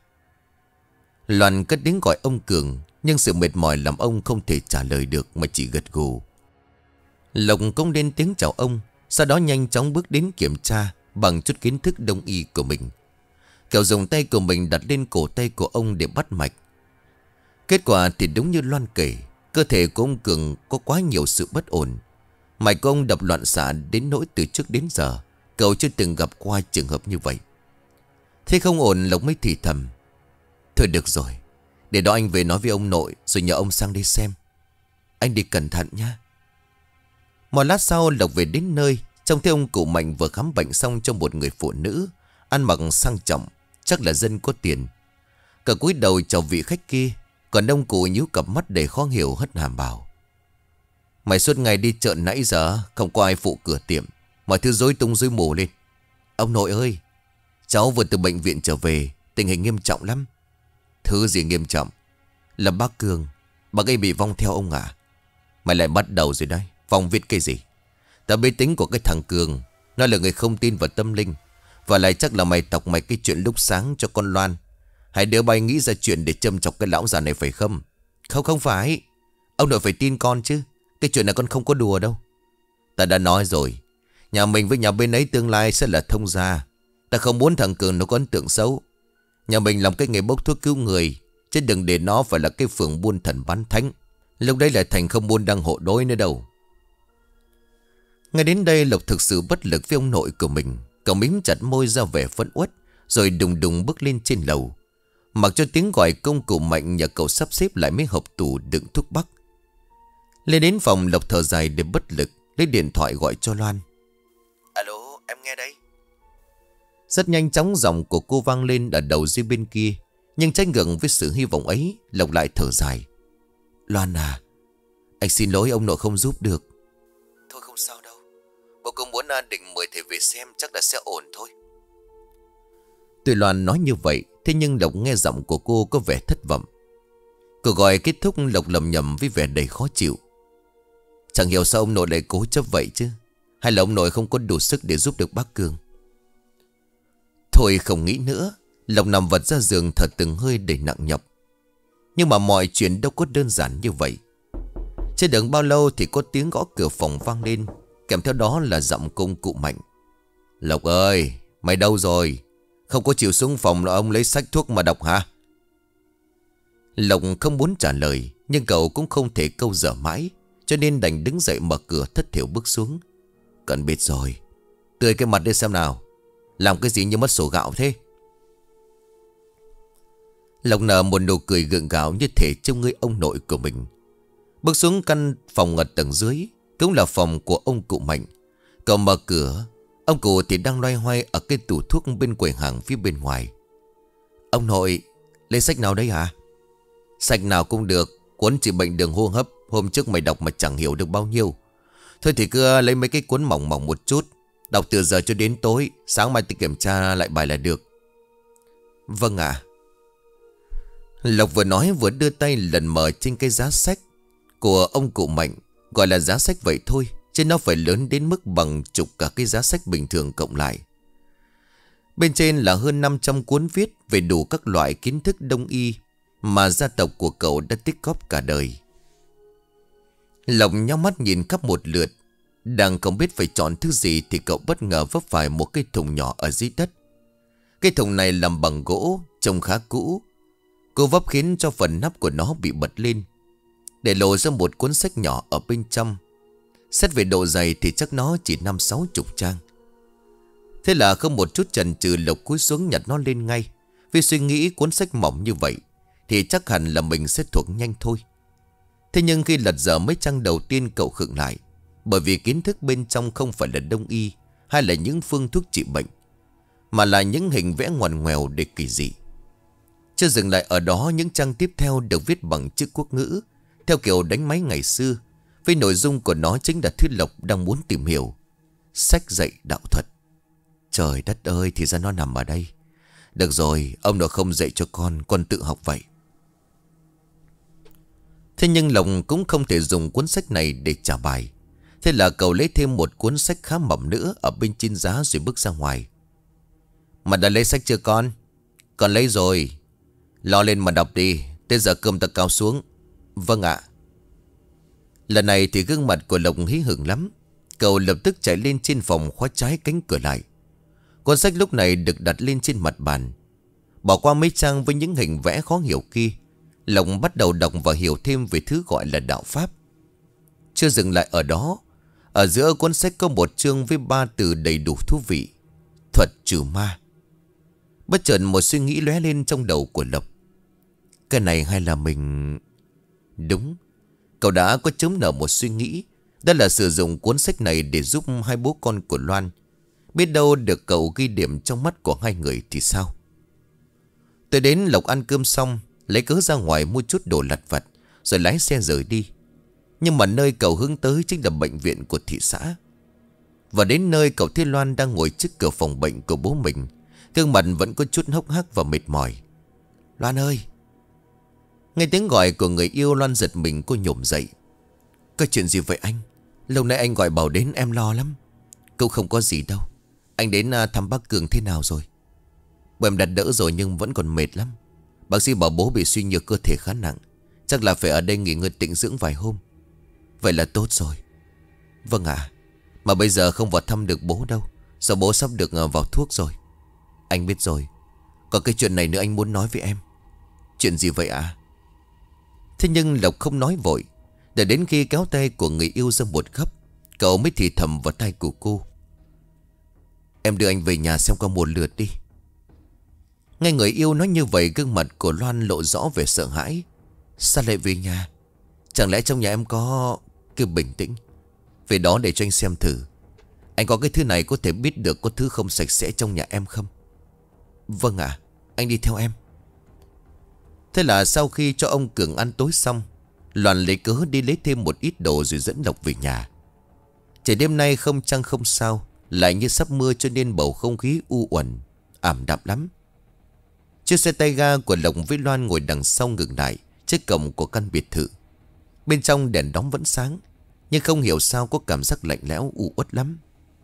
Loan cất tiếng gọi ông Cường, nhưng sự mệt mỏi làm ông không thể trả lời được mà chỉ gật gù. Lộc cũng lên tiếng chào ông, sau đó nhanh chóng bước đến kiểm tra bằng chút kiến thức đông y của mình. Cậu dùng tay của mình đặt lên cổ tay của ông để bắt mạch. Kết quả thì đúng như Loan kể, cơ thể của ông Cường có quá nhiều sự bất ổn. Mạch của ông đập loạn xạ đến nỗi từ trước đến giờ cậu chưa từng gặp qua trường hợp như vậy. Thế không ổn, Lộc mới thì thầm. Thôi được rồi, để đó anh về nói với ông nội rồi nhờ ông sang đây xem. Anh đi cẩn thận nhé. Một lát sau, Lộc về đến nơi, trông thấy ông cụ Mạnh vừa khám bệnh xong cho một người phụ nữ ăn mặc sang trọng, chắc là dân có tiền. Cả cúi đầu chào vị khách kia, còn ông cụ nhíu cặp mắt đầy khó hiểu hất hàm bảo. Mày suốt ngày đi chợ nãy giờ không có ai phụ cửa tiệm, mọi thứ rối tung rối mù lên. Ông nội ơi, cháu vừa từ bệnh viện trở về, tình hình nghiêm trọng lắm. Thứ gì nghiêm trọng? Là bác Cường, bác ấy bị vong theo ông à? Mày lại bắt đầu rồi đấy. Vong viết cái gì? Ta biết tính của cái thằng Cường, nó là người không tin vào tâm linh. Và lại chắc là mày tọc mày cái chuyện lúc sáng cho con Loan. Hai đứa bay nghĩ ra chuyện để châm chọc cái lão già này phải không? Không không phải. Ông nội phải tin con chứ. Cái chuyện này con không có đùa đâu. Ta đã nói rồi, nhà mình với nhà bên ấy tương lai sẽ là thông gia. Ta không muốn thằng Cường nó có ấn tượng xấu. Nhà mình làm cái nghề bốc thuốc cứu người, chứ đừng để nó phải là cái phường buôn thần bán thánh. Lúc đấy lại thành không buôn đăng hộ đối nữa đâu. Ngay đến đây, Lộc thực sự bất lực với ông nội của mình. Cậu mím chặt môi ra vẻ phẫn uất, rồi đùng đùng bước lên trên lầu. Mặc cho tiếng gọi công cụ Mạnh nhờ cậu sắp xếp lại mấy hộp tủ đựng thuốc bắc. Lên đến phòng, Lộc thở dài để bất lực, lấy điện thoại gọi cho Loan. Alo, em nghe đây. Rất nhanh chóng giọng của cô vang lên ở đầu dây bên kia. Nhưng trái ngược với sự hy vọng ấy, Lộc lại thở dài. Loan à, anh xin lỗi ông nội không giúp được. Thôi không sao đâu, bố cũng muốn định mời thầy về xem, chắc là sẽ ổn thôi. Tuy Loan nói như vậy, thế nhưng Lộc nghe giọng của cô có vẻ thất vọng. Cuộc gọi kết thúc, Lộc lầm nhầm với vẻ đầy khó chịu. Chẳng hiểu sao ông nội lại cố chấp vậy chứ. Hay là ông nội không có đủ sức để giúp được bác Cường. Thôi không nghĩ nữa, Lộc nằm vật ra giường thở từng hơi đầy nặng nhọc. Nhưng mà mọi chuyện đâu có đơn giản như vậy. Chưa đợi bao lâu thì có tiếng gõ cửa phòng vang lên, kèm theo đó là giọng công cụ Mạnh. Lộc ơi, mày đâu rồi? Không có chịu xuống phòng là ông lấy sách thuốc mà đọc hả? Lộc không muốn trả lời, nhưng cậu cũng không thể câu dở mãi, cho nên đành đứng dậy mở cửa thất thiểu bước xuống. Cần biết rồi. Tươi cái mặt đi xem nào. Làm cái gì như mất sổ gạo thế? Lộc nở một nụ cười gượng gạo như thể trông người ông nội của mình. Bước xuống căn phòng ở tầng dưới, cũng là phòng của ông cụ Mạnh. Cậu mở cửa. Ông cụ thì đang loay hoay ở cái tủ thuốc bên quầy hàng phía bên ngoài. Ông nội, lấy sách nào đấy hả? Sách nào cũng được. Cuốn trị bệnh đường hô hấp hôm trước mày đọc mà chẳng hiểu được bao nhiêu. Thôi thì cứ lấy mấy cái cuốn mỏng mỏng một chút. Đọc từ giờ cho đến tối. Sáng mai tôi kiểm tra lại bài là được. Vâng ạ. Lộc vừa nói vừa đưa tay lần mờ trên cái giá sách của ông cụ Mạnh. Gọi là giá sách vậy thôi, chứ nó phải lớn đến mức bằng chục cả cái giá sách bình thường cộng lại. Bên trên là hơn năm trăm cuốn viết về đủ các loại kiến thức đông y mà gia tộc của cậu đã tích góp cả đời. Lộc nhắm mắt nhìn khắp một lượt. Đang không biết phải chọn thứ gì thì cậu bất ngờ vấp phải một cái thùng nhỏ ở dưới đất. Cái thùng này làm bằng gỗ, trông khá cũ. Cô vấp khiến cho phần nắp của nó bị bật lên, để lộ ra một cuốn sách nhỏ ở bên trong. Xét về độ dày thì chắc nó chỉ năm sáu chục trang. Thế là không một chút chần chừ, Lộc cúi xuống nhặt nó lên ngay. Vì suy nghĩ cuốn sách mỏng như vậy thì chắc hẳn là mình sẽ thuộc nhanh thôi. Thế nhưng khi lật dở mấy trang đầu tiên, cậu khựng lại. Bởi vì kiến thức bên trong không phải là đông y hay là những phương thuốc trị bệnh, mà là những hình vẽ ngoằn ngoèo để kỳ dị. Chưa dừng lại ở đó, những trang tiếp theo được viết bằng chữ quốc ngữ theo kiểu đánh máy ngày xưa. Với nội dung của nó chính là thứ Lộc đang muốn tìm hiểu. Sách dạy đạo thuật. Trời đất ơi, thì ra nó nằm ở đây. Được rồi, ông nó không dạy cho con, con tự học vậy. Thế nhưng Lộc cũng không thể dùng cuốn sách này để trả bài. Thế là cậu lấy thêm một cuốn sách khá mỏng nữa ở bên trên giá rồi bước ra ngoài. Mà đã lấy sách chưa con? Con lấy rồi. Lo lên mà đọc đi, tới giờ cơm ta cao xuống. Vâng ạ. Lần này thì gương mặt của Lộc hí hửng lắm. Cậu lập tức chạy lên trên phòng, khóa trái cánh cửa lại. Cuốn sách lúc này được đặt lên trên mặt bàn. Bỏ qua mấy trang với những hình vẽ khó hiểu kia, Lộc bắt đầu đọc và hiểu thêm về thứ gọi là đạo pháp. Chưa dừng lại ở đó, ở giữa cuốn sách có một chương với ba từ đầy đủ thú vị: thuật trừ ma. Bất chợt một suy nghĩ lóe lên trong đầu của Lộc. Cái này hay là mình... Đúng, cậu đã có chớm nở một suy nghĩ. Đó là sử dụng cuốn sách này để giúp hai bố con của Loan. Biết đâu được cậu ghi điểm trong mắt của hai người thì sao. Tới đến Lộc ăn cơm xong, lấy cớ ra ngoài mua chút đồ lặt vặt rồi lái xe rời đi. Nhưng mà nơi cậu hướng tới chính là bệnh viện của thị xã. Và đến nơi cậu thấy Loan đang ngồi trước cửa phòng bệnh của bố mình. Gương mặt vẫn có chút hốc hác và mệt mỏi. Loan ơi! Nghe tiếng gọi của người yêu, Loan giật mình, cô nhổm dậy. Có chuyện gì vậy anh? Lâu nay anh gọi bảo đến em lo lắm. Cậu không có gì đâu. Anh đến thăm bác Cường thế nào rồi? Bố em đặt đỡ rồi nhưng vẫn còn mệt lắm. Bác sĩ bảo bố bị suy nhược cơ thể khá nặng. Chắc là phải ở đây nghỉ ngơi tĩnh dưỡng vài hôm. Vậy là tốt rồi. Vâng ạ. Mà bây giờ không vào thăm được bố đâu. Giờ bố sắp được vào thuốc rồi. Anh biết rồi. Có cái chuyện này nữa anh muốn nói với em. Chuyện gì vậy ạ? Thế nhưng Lộc không nói vội. Để đến khi kéo tay của người yêu ra một góc, cậu mới thì thầm vào tay của cô. Em đưa anh về nhà xem qua một lượt đi. Nghe người yêu nói như vậy, gương mặt của Loan lộ rõ vẻ sợ hãi. Sao lại về nhà? Chẳng lẽ trong nhà em có... Cứ bình tĩnh. Về đó để cho anh xem thử. Anh có cái thứ này có thể biết được có thứ không sạch sẽ trong nhà em không? Vâng ạ, anh đi theo em. Thế là sau khi cho ông Cường ăn tối xong, Loan lấy cớ đi lấy thêm một ít đồ rồi dẫn Lộc về nhà. Trời đêm nay không trăng không sao, lại như sắp mưa cho nên bầu không khí u uẩn, ảm đạm lắm. Chiếc xe tay ga của Lộc với Loan ngồi đằng sau ngừng lại trước cổng của căn biệt thự. Bên trong đèn đóm vẫn sáng, nhưng không hiểu sao có cảm giác lạnh lẽo u uất lắm.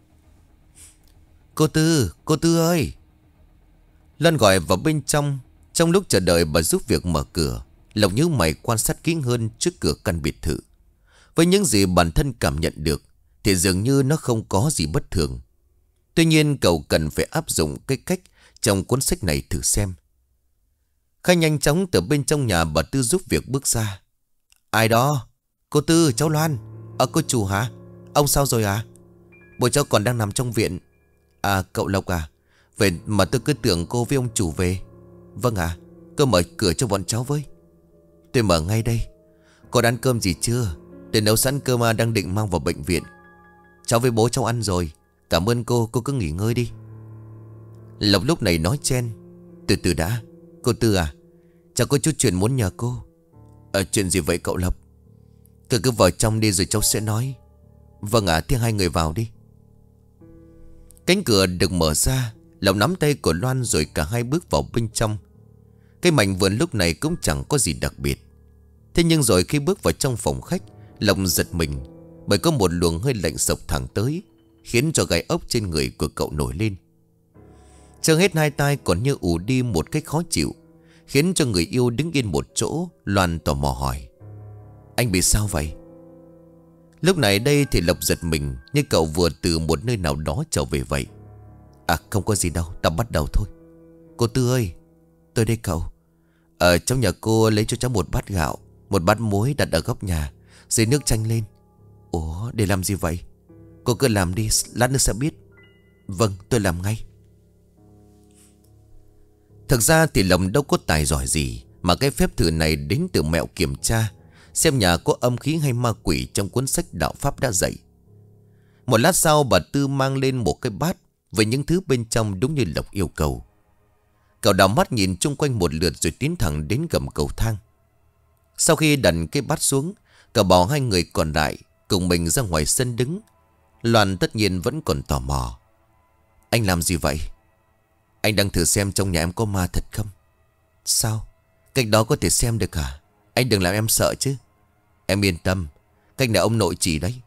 Cô Tư, cô Tư ơi! Loan gọi vào bên trong. Trong lúc chờ đợi bà giúp việc mở cửa, Lộc nhíu mày quan sát kỹ hơn trước cửa căn biệt thự. Với những gì bản thân cảm nhận được thì dường như nó không có gì bất thường. Tuy nhiên cậu cần phải áp dụng cái cách trong cuốn sách này thử xem. Khai nhanh chóng từ bên trong nhà bà Tư giúp việc bước ra. Ai đó? Cô Tư, cháu Loan. À, cô chủ hả? Ông sao rồi à? Bố cháu còn đang nằm trong viện. À, cậu Lộc à? Vậy mà tôi cứ tưởng cô với ông chủ về. Vâng ạ, à, cô mở cửa cho bọn cháu với. Tôi mở ngay đây. Cô đã ăn cơm gì chưa? Tôi nấu sẵn cơm mà đang định mang vào bệnh viện. Cháu với bố cháu ăn rồi. Cảm ơn cô, cô cứ nghỉ ngơi đi. Lộc lúc này nói chen. Từ từ đã. Cô Tư à, cháu có chút chuyện muốn nhờ cô. Ờ, chuyện gì vậy cậu Lộc? Cứ cứ vào trong đi rồi cháu sẽ nói. Vâng ạ, à, thế hai người vào đi. Cánh cửa được mở ra. Lộc nắm tay của Loan rồi cả hai bước vào bên trong. Cái mảnh vườn lúc này cũng chẳng có gì đặc biệt. Thế nhưng rồi khi bước vào trong phòng khách, Lộc giật mình bởi có một luồng hơi lạnh sộc thẳng tới, khiến cho gai ốc trên người của cậu nổi lên. Trơ hết hai tai còn như ù đi một cách khó chịu, khiến cho người yêu đứng yên một chỗ. Loan tò mò hỏi: Anh bị sao vậy? Lúc này đây thì Lộc giật mình, như cậu vừa từ một nơi nào đó trở về vậy. À không có gì đâu, ta bắt đầu thôi. Cô Tư ơi, tôi đây cậu. Ở cháu nhà cô lấy cho cháu một bát gạo, một bát muối đặt ở góc nhà, dưới nước chanh lên. Ủa, để làm gì vậy? Cô cứ làm đi, lát nữa sẽ biết. Vâng, tôi làm ngay. Thực ra thì Lộc đâu có tài giỏi gì, mà cái phép thử này đến từ mẹo kiểm tra xem nhà có âm khí hay ma quỷ trong cuốn sách đạo pháp đã dạy. Một lát sau, bà Tư mang lên một cái bát với những thứ bên trong đúng như Lộc yêu cầu. Cậu đảo mắt nhìn chung quanh một lượt rồi tiến thẳng đến gầm cầu thang. Sau khi đặt cái bát xuống, cậu bảo hai người còn lại cùng mình ra ngoài sân đứng. Loan tất nhiên vẫn còn tò mò. Anh làm gì vậy? Anh đang thử xem trong nhà em có ma thật không. Sao? Cách đó có thể xem được hả? Anh đừng làm em sợ chứ. Em yên tâm, cách này ông nội chỉ đấy.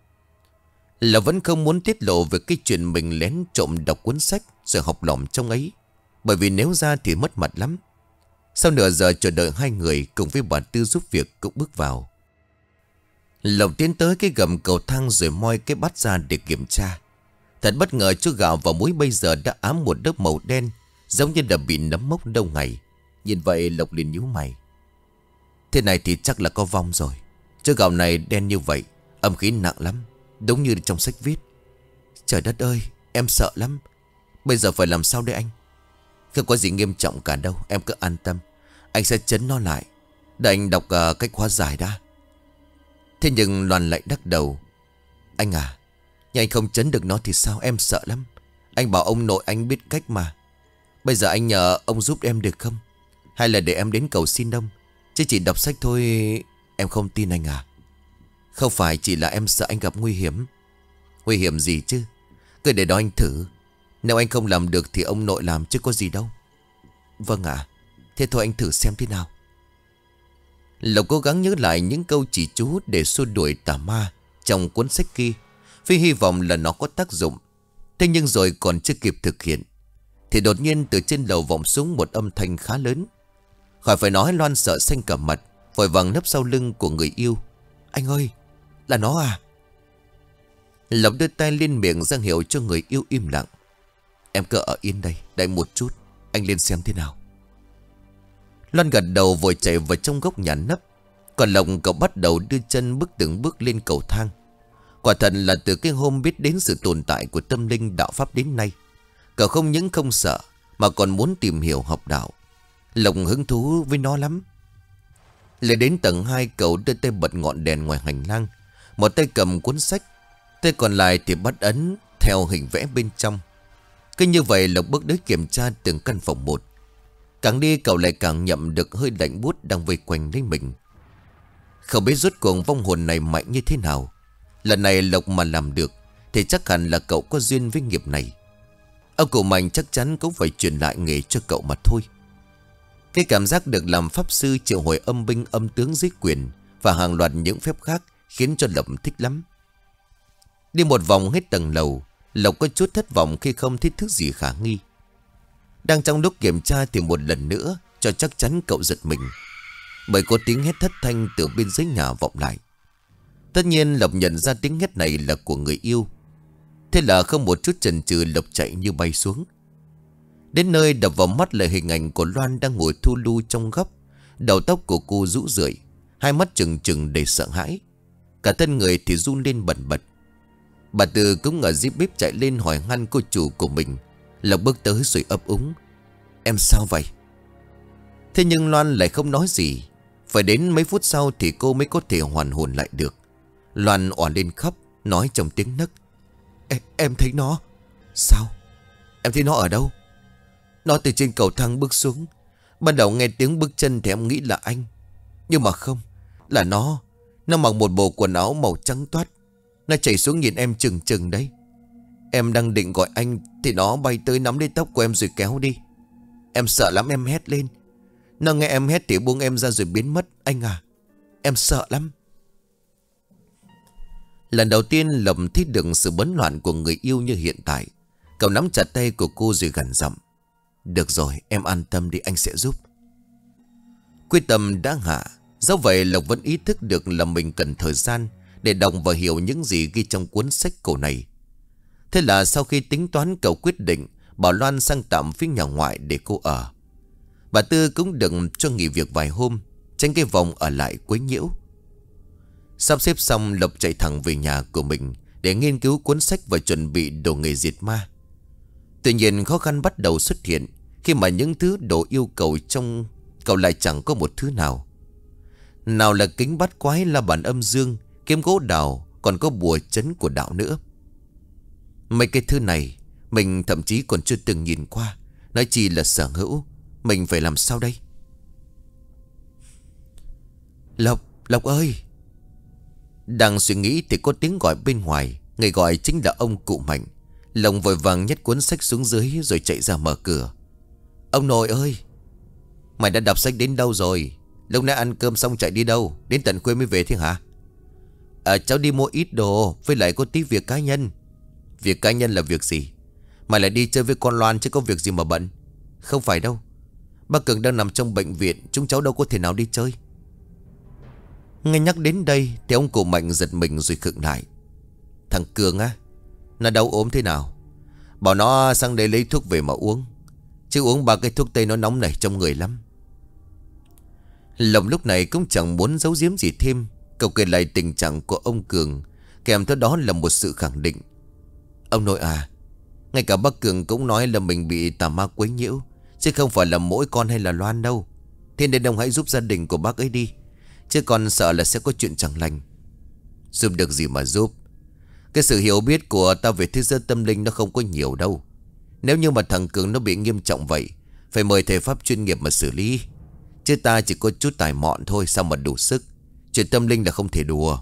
Là vẫn không muốn tiết lộ về cái chuyện mình lén trộm đọc cuốn sách rồi học lỏm trong ấy, bởi vì nếu ra thì mất mặt lắm. Sau nửa giờ chờ đợi, hai người cùng với bà Tư giúp việc cũng bước vào. Lộc tiến tới cái gầm cầu thang rồi moi cái bát ra để kiểm tra. Thật bất ngờ, chỗ gạo và muối bây giờ đã ám một lớp màu đen, giống như đã bị nấm mốc lâu ngày. Nhìn vậy Lộc liền nhíu mày. Thế này thì chắc là có vong rồi. Chỗ gạo này đen như vậy, âm khí nặng lắm, đúng như trong sách viết. Trời đất ơi, em sợ lắm. Bây giờ phải làm sao đây anh? Không có gì nghiêm trọng cả đâu, em cứ an tâm. Anh sẽ chấn nó lại. Để anh đọc uh, cách hóa giải đã. Thế nhưng Loan lại đắc đầu. Anh à, nhưng anh không chấn được nó thì sao? Em sợ lắm. Anh bảo ông nội anh biết cách mà. Bây giờ anh nhờ ông giúp em được không? Hay là để em đến cầu xin ông? Chứ chỉ đọc sách thôi em không tin anh à. Không phải, chỉ là em sợ anh gặp nguy hiểm. Nguy hiểm gì chứ? Cứ để đó anh thử. Nếu anh không làm được thì ông nội làm chứ có gì đâu. Vâng ạ, à, thế thôi anh thử xem thế nào. Lộc cố gắng nhớ lại những câu chỉ chú để xua đuổi tà ma trong cuốn sách kia, với hy vọng là nó có tác dụng. Thế nhưng rồi còn chưa kịp thực hiện thì đột nhiên từ trên lầu vọng xuống một âm thanh khá lớn. Khỏi phải nói, Loan sợ xanh cả mặt, vội vàng nấp sau lưng của người yêu. Anh ơi, là nó à? Lộc đưa tay lên miệng ra hiệu cho người yêu im lặng. Em cứ ở yên đây, đợi một chút, anh lên xem thế nào. Loan gật đầu vội chạy vào trong góc nhà nấp. Còn Lộc cậu bắt đầu đưa chân bước từng bước lên cầu thang. Quả thật là từ cái hôm biết đến sự tồn tại của tâm linh đạo pháp đến nay, cậu không những không sợ mà còn muốn tìm hiểu học đạo. Lộc hứng thú với nó lắm. Lên đến tầng hai, cậu đưa tay bật ngọn đèn ngoài hành lang, một tay cầm cuốn sách, tay còn lại thì bắt ấn theo hình vẽ bên trong. Cứ như vậy Lộc bước đến kiểm tra từng căn phòng một. Càng đi cậu lại càng nhậm được hơi lạnh buốt đang vây quanh lấy mình. Không biết rốt cuộc vong hồn này mạnh như thế nào. Lần này Lộc mà làm được thì chắc hẳn là cậu có duyên với nghiệp này. Ông cụ Mạnh chắc chắn cũng phải truyền lại nghề cho cậu mà thôi. Cái cảm giác được làm pháp sư triệu hồi âm binh âm tướng dưới quyền và hàng loạt những phép khác khiến cho Lộc thích lắm. Đi một vòng hết tầng lầu, Lộc có chút thất vọng khi không thấy thứ gì khả nghi. Đang trong lúc kiểm tra thì một lần nữa cho chắc chắn cậu giật mình, bởi có tiếng hét thất thanh từ bên dưới nhà vọng lại. Tất nhiên Lộc nhận ra tiếng hét này là của người yêu. Thế là không một chút chần chừ, Lộc chạy như bay xuống. Đến nơi đập vào mắt là hình ảnh của Loan đang ngồi thu lu trong góc. Đầu tóc của cô rũ rượi, hai mắt trừng trừng đầy sợ hãi, cả thân người thì run lên bần bật. Bà Tư cũng ở dưới bếp chạy lên hỏi han cô chủ của mình. Lộc bước tới rồi ấp úng. Em sao vậy? Thế nhưng Loan lại không nói gì. Phải đến mấy phút sau thì cô mới có thể hoàn hồn lại được. Loan òa lên khóc, nói trong tiếng nấc. Em, em thấy nó. Sao? Em thấy nó ở đâu? Nó từ trên cầu thang bước xuống. Ban đầu nghe tiếng bước chân thì em nghĩ là anh. Nhưng mà không, là nó. Nó mặc một bộ quần áo màu trắng toát. Nó chạy xuống nhìn em chừng chừng đấy. Em đang định gọi anh thì nó bay tới nắm lấy tóc của em rồi kéo đi. Em sợ lắm, em hét lên. Nó nghe em hét thì buông em ra rồi biến mất. Anh à, em sợ lắm. Lần đầu tiên Lộc thấy được sự bấn loạn của người yêu như hiện tại. Cậu nắm chặt tay của cô rồi gằn giọng. Được rồi, em an tâm đi, anh sẽ giúp. Quyết tâm đã hạ. Dẫu vậy Lộc vẫn ý thức được là mình cần thời gian để đọc và hiểu những gì ghi trong cuốn sách cổ này. Thế là sau khi tính toán, cậu quyết định bảo Loan sang tạm phía nhà ngoại để cô ở. Bà Tư cũng đừng cho nghỉ việc vài hôm, tránh cái vòng ở lại quấy nhiễu. Sắp xếp xong, Lộc chạy thẳng về nhà của mình để nghiên cứu cuốn sách và chuẩn bị đồ nghề diệt ma. Tuy nhiên khó khăn bắt đầu xuất hiện khi mà những thứ đồ yêu cầu trong cậu lại chẳng có một thứ nào. Nào là kính bắt quái, la bàn âm dương, kiếm gỗ đào, còn có bùa chấn của đạo nữa. Mấy cái thứ này mình thậm chí còn chưa từng nhìn qua, nói chi là sở hữu. Mình phải làm sao đây? Lộc, Lộc ơi! Đang suy nghĩ thì có tiếng gọi bên ngoài. Người gọi chính là ông cụ Mạnh. Lộc vội vàng nhét cuốn sách xuống dưới rồi chạy ra mở cửa. Ông nội ơi! Mày đã đọc sách đến đâu rồi? Lúc nãy ăn cơm xong chạy đi đâu? Đến tận khuya mới về thế hả? À, cháu đi mua ít đồ, với lại có tí việc cá nhân. Việc cá nhân là việc gì? Mày lại đi chơi với con Loan chứ có việc gì mà bận? Không phải đâu. Bác Cường đang nằm trong bệnh viện, chúng cháu đâu có thể nào đi chơi. Nghe nhắc đến đây thì ông cụ Mạnh giật mình rồi khựng lại. Thằng Cường á? Nó đau ốm thế nào? Bảo nó sang đây lấy thuốc về mà uống. Chứ uống ba cái thuốc tây nó nóng nảy trong người lắm. Lộc lúc này cũng chẳng muốn giấu giếm gì thêm. Cậu kể lại tình trạng của ông Cường, kèm theo đó là một sự khẳng định. Ông nội à, ngay cả bác Cường cũng nói là mình bị tà ma quấy nhiễu, chứ không phải là mỗi con hay là Loan đâu. Thế nên ông hãy giúp gia đình của bác ấy đi, chứ còn sợ là sẽ có chuyện chẳng lành. Giúp được gì mà giúp? Cái sự hiểu biết của tao về thế giới tâm linh nó không có nhiều đâu. Nếu như mà thằng Cường nó bị nghiêm trọng vậy, phải mời thầy pháp chuyên nghiệp mà xử lý. Chứ ta chỉ có chút tài mọn thôi, sao mà đủ sức. Chuyện tâm linh là không thể đùa.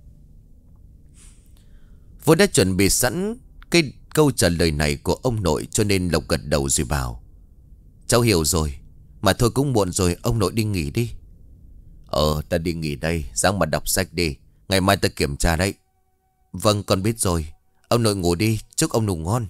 Vốn đã chuẩn bị sẵn cái câu trả lời này của ông nội, cho nên Lộc gật đầu rồi bảo. Cháu hiểu rồi. Mà thôi cũng muộn rồi, ông nội đi nghỉ đi. Ờ, ta đi nghỉ đây, sáng mà đọc sách đi. Ngày mai ta kiểm tra đấy. Vâng, con biết rồi. Ông nội ngủ đi, chúc ông ngủ ngon.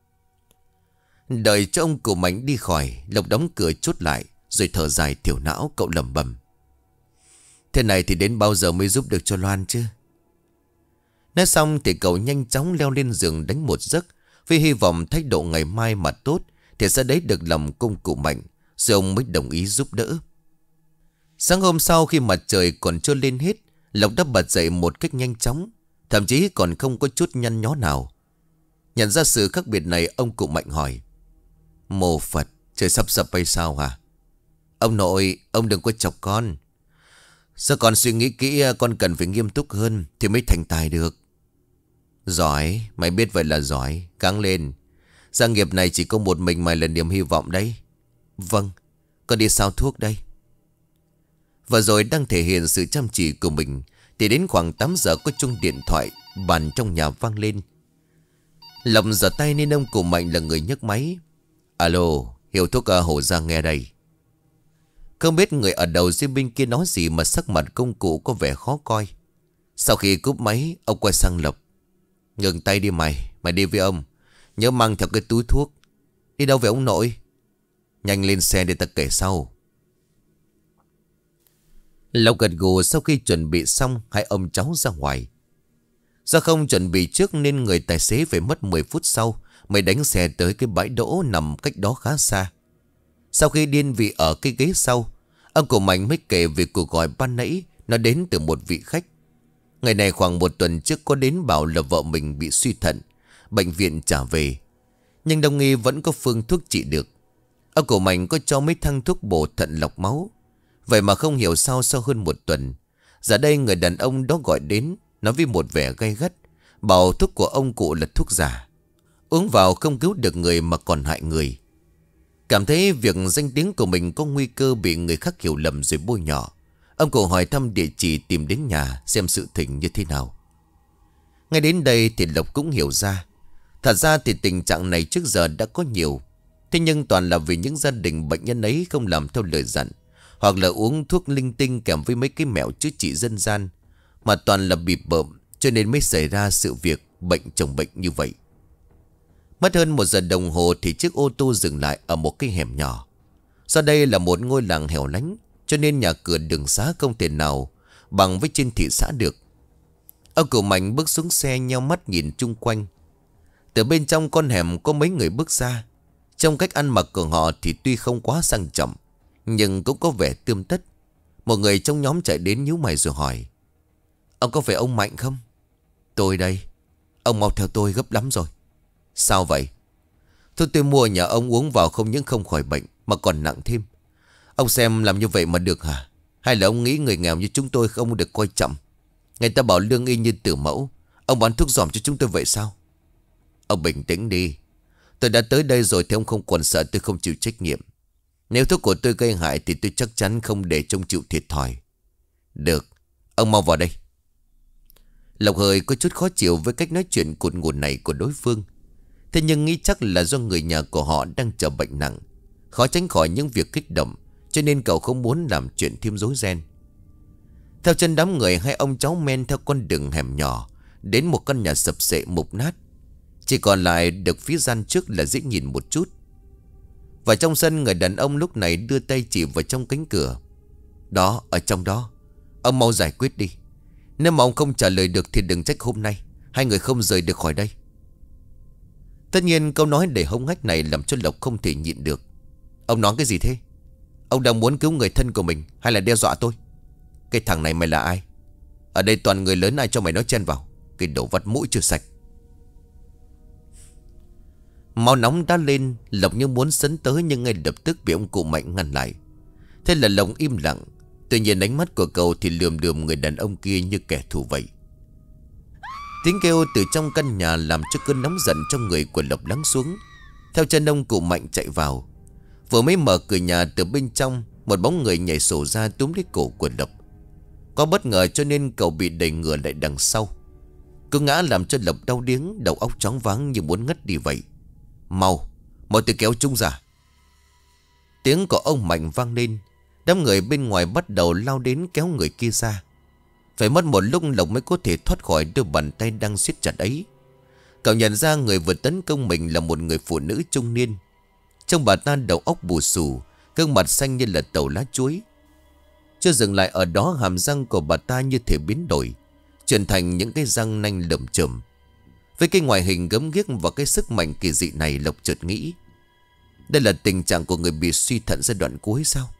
Đợi cho ông cụ Mạnh đi khỏi, Lộc đóng cửa chốt lại, rồi thở dài thiểu não. Cậu lẩm bẩm. Thế này thì đến bao giờ mới giúp được cho Loan chứ? Nói xong thì cậu nhanh chóng leo lên giường đánh một giấc, với hy vọng thái độ ngày mai mà tốt thì sẽ lấy được lòng công cụ Mạnh, rồi ông mới đồng ý giúp đỡ. Sáng hôm sau khi mặt trời còn chưa lên hết, Lộc đã bật dậy một cách nhanh chóng, thậm chí còn không có chút nhăn nhó nào. Nhận ra sự khác biệt này, ông cụ Mạnh hỏi. Mô Phật, trời sắp sập hay sao hả? Ông nội, ông đừng có chọc con. Sao con suy nghĩ kỹ, con cần phải nghiêm túc hơn thì mới thành tài được. Giỏi, mày biết vậy là giỏi, gắng lên. Gia nghiệp này chỉ có một mình mày là niềm hy vọng đấy. Vâng, con đi sao thuốc đây. Và rồi đang thể hiện sự chăm chỉ của mình thì đến khoảng tám giờ có chuông điện thoại bàn trong nhà vang lên. Lộc giở tay nên ông cụ Mạnh là người nhấc máy. Alo, hiệu thuốc uh, Hổ Giang nghe đây. Không biết người ở đầu dây bên kia nói gì mà sắc mặt công cụ có vẻ khó coi. Sau khi cúp máy, ông quay sang Lộc. Ngừng tay đi mày, mày đi với ông. Nhớ mang theo cái túi thuốc. Đi đâu về ông nội? Nhanh lên xe để ta kể sau. Lộc gật gù. Sau khi chuẩn bị xong, hai ông cháu ra ngoài. Do không chuẩn bị trước nên người tài xế phải mất mười phút sau mới đánh xe tới cái bãi đỗ nằm cách đó khá xa. Sau khi điên vị ở cái ghế sau, ông cụ Mạnh mới kể về cuộc gọi ban nãy. Nó đến từ một vị khách. Người này khoảng một tuần trước có đến bảo là vợ mình bị suy thận, bệnh viện trả về, nhưng đông y vẫn có phương thuốc trị được. Ông cụ Mạnh có cho mấy thang thuốc bổ thận lọc máu. Vậy mà không hiểu sao sau hơn một tuần, giờ đây người đàn ông đó gọi đến nói với một vẻ gay gắt, bảo thuốc của ông cụ là thuốc giả, uống vào không cứu được người mà còn hại người. Cảm thấy việc danh tiếng của mình có nguy cơ bị người khác hiểu lầm rồi bôi nhọ, ông cụ hỏi thăm địa chỉ, tìm đến nhà xem sự tình như thế nào. Ngay đến đây thì Lộc cũng hiểu ra, thật ra thì tình trạng này trước giờ đã có nhiều. Thế nhưng toàn là vì những gia đình bệnh nhân ấy không làm theo lời dặn, hoặc là uống thuốc linh tinh kèm với mấy cái mẹo chữa trị dân gian, mà toàn là bịp bợm, cho nên mới xảy ra sự việc bệnh chồng bệnh như vậy. Mất hơn một giờ đồng hồ thì chiếc ô tô dừng lại ở một cái hẻm nhỏ. Do đây là một ngôi làng hẻo lánh, cho nên nhà cửa đường xá không thể nào bằng với trên thị xã được. Ông cụ Mạnh bước xuống xe, nheo mắt nhìn chung quanh. Từ bên trong con hẻm có mấy người bước ra. Trong cách ăn mặc của họ thì tuy không quá sang trọng, nhưng cũng có vẻ tươm tất. Một người trong nhóm chạy đến nhíu mày rồi hỏi: "Ông có phải ông Mạnh không?" "Tôi đây." "Ông mau theo tôi, gấp lắm rồi." "Sao vậy?" "Thôi tôi mua nhà ông uống vào không những không khỏi bệnh mà còn nặng thêm. Ông xem làm như vậy mà được hả? Hay là ông nghĩ người nghèo như chúng tôi không được coi trọng? Người ta bảo lương y như tử mẫu, ông bán thuốc giỏm cho chúng tôi vậy sao?" "Ông bình tĩnh đi. Tôi đã tới đây rồi thì ông không còn sợ tôi không chịu trách nhiệm. Nếu thuốc của tôi gây hại thì tôi chắc chắn không để trông chịu thiệt thòi." "Được, ông mau vào đây." Lộc hơi có chút khó chịu với cách nói chuyện cụt ngùn này của đối phương. Thế nhưng nghĩ chắc là do người nhà của họ đang chờ bệnh nặng, khó tránh khỏi những việc kích động, cho nên cậu không muốn làm chuyện thêm rối ren. Theo chân đám người, hai ông cháu men theo con đường hẻm nhỏ đến một căn nhà sập xệ mục nát, chỉ còn lại được phía gian trước là dễ nhìn một chút. Và trong sân, người đàn ông lúc này đưa tay chỉ vào trong cánh cửa. "Đó, ở trong đó. Ông mau giải quyết đi. Nếu mà ông không trả lời được thì đừng trách hôm nay hai người không rời được khỏi đây." Tất nhiên câu nói đầy hống hách này làm cho Lộc không thể nhịn được. "Ông nói cái gì thế? Ông đang muốn cứu người thân của mình hay là đe dọa tôi? Cái thằng này mày là ai? Ở đây toàn người lớn, ai cho mày nói chen vào? Cái đồ vắt mũi chưa sạch." Máu nóng đã lên, Lộc như muốn sấn tới nhưng ngay lập tức bị ông cụ Mạnh ngăn lại. Thế là Lộc im lặng. Tuy nhiên ánh mắt của cậu thì lườm lườm người đàn ông kia như kẻ thù vậy. Tiếng kêu từ trong căn nhà làm cho cơn nóng giận trong người của Lộc lắng xuống. Theo chân ông cụ Mạnh chạy vào. Vừa mới mở cửa nhà, từ bên trong một bóng người nhảy sổ ra túm lấy cổ của Lộc. Có bất ngờ cho nên cậu bị đẩy ngửa lại đằng sau. Cứ ngã làm cho Lộc đau điếng, đầu óc chóng váng như muốn ngất đi vậy. "Mau, mau tôi kéo chúng ra." Tiếng của ông Mạnh vang lên. Đám người bên ngoài bắt đầu lao đến kéo người kia ra. Phải mất một lúc Lộc mới có thể thoát khỏi đôi bàn tay đang siết chặt ấy. Cậu nhận ra người vừa tấn công mình là một người phụ nữ trung niên. Trông bà ta đầu óc bù xù, gương mặt xanh như là tàu lá chuối. Chưa dừng lại ở đó, hàm răng của bà ta như thể biến đổi, chuyển thành những cái răng nanh lởm chởm. Với cái ngoại hình gớm ghiếc và cái sức mạnh kỳ dị này, Lộc chợt nghĩ, đây là tình trạng của người bị suy thận giai đoạn cuối sao?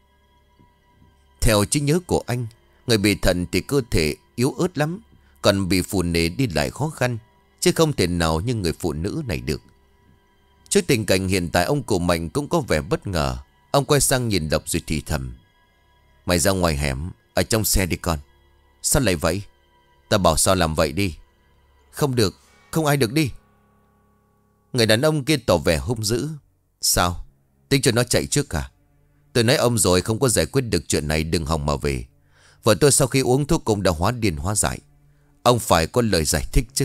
Theo trí nhớ của anh, người bị thận thì cơ thể yếu ớt lắm, còn bị phù nề đi lại khó khăn, chứ không thể nào như người phụ nữ này được. Trước tình cảnh hiện tại, ông cụ Mạnh cũng có vẻ bất ngờ. Ông quay sang nhìn Lộc rồi thì thầm: "Mày ra ngoài hẻm, ở trong xe đi con." "Sao lại vậy?" "Ta bảo sao làm vậy đi." "Không được, không ai được đi." Người đàn ông kia tỏ vẻ hung dữ. "Sao? Tính cho nó chạy trước cả? Tôi nói ông rồi, không có giải quyết được chuyện này đừng hòng mà về. Vợ tôi sau khi uống thuốc cũng đã hóa điên hóa dại. Ông phải có lời giải thích chứ."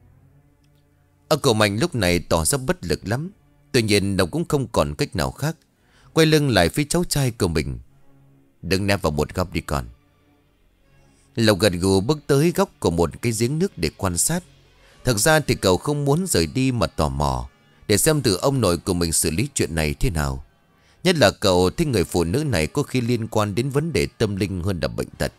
Ông cụ Mạnh lúc này tỏ ra bất lực lắm. Tuy nhiên Lộc cũng không còn cách nào khác, quay lưng lại phía cháu trai của mình. "Đừng nép vào một góc đi con." Lộc gật gù bước tới góc của một cái giếng nước để quan sát. Thực ra thì cậu không muốn rời đi mà tò mò để xem từ ông nội của mình xử lý chuyện này thế nào. Nhất là cậu thấy người phụ nữ này có khi liên quan đến vấn đề tâm linh hơn là bệnh tật.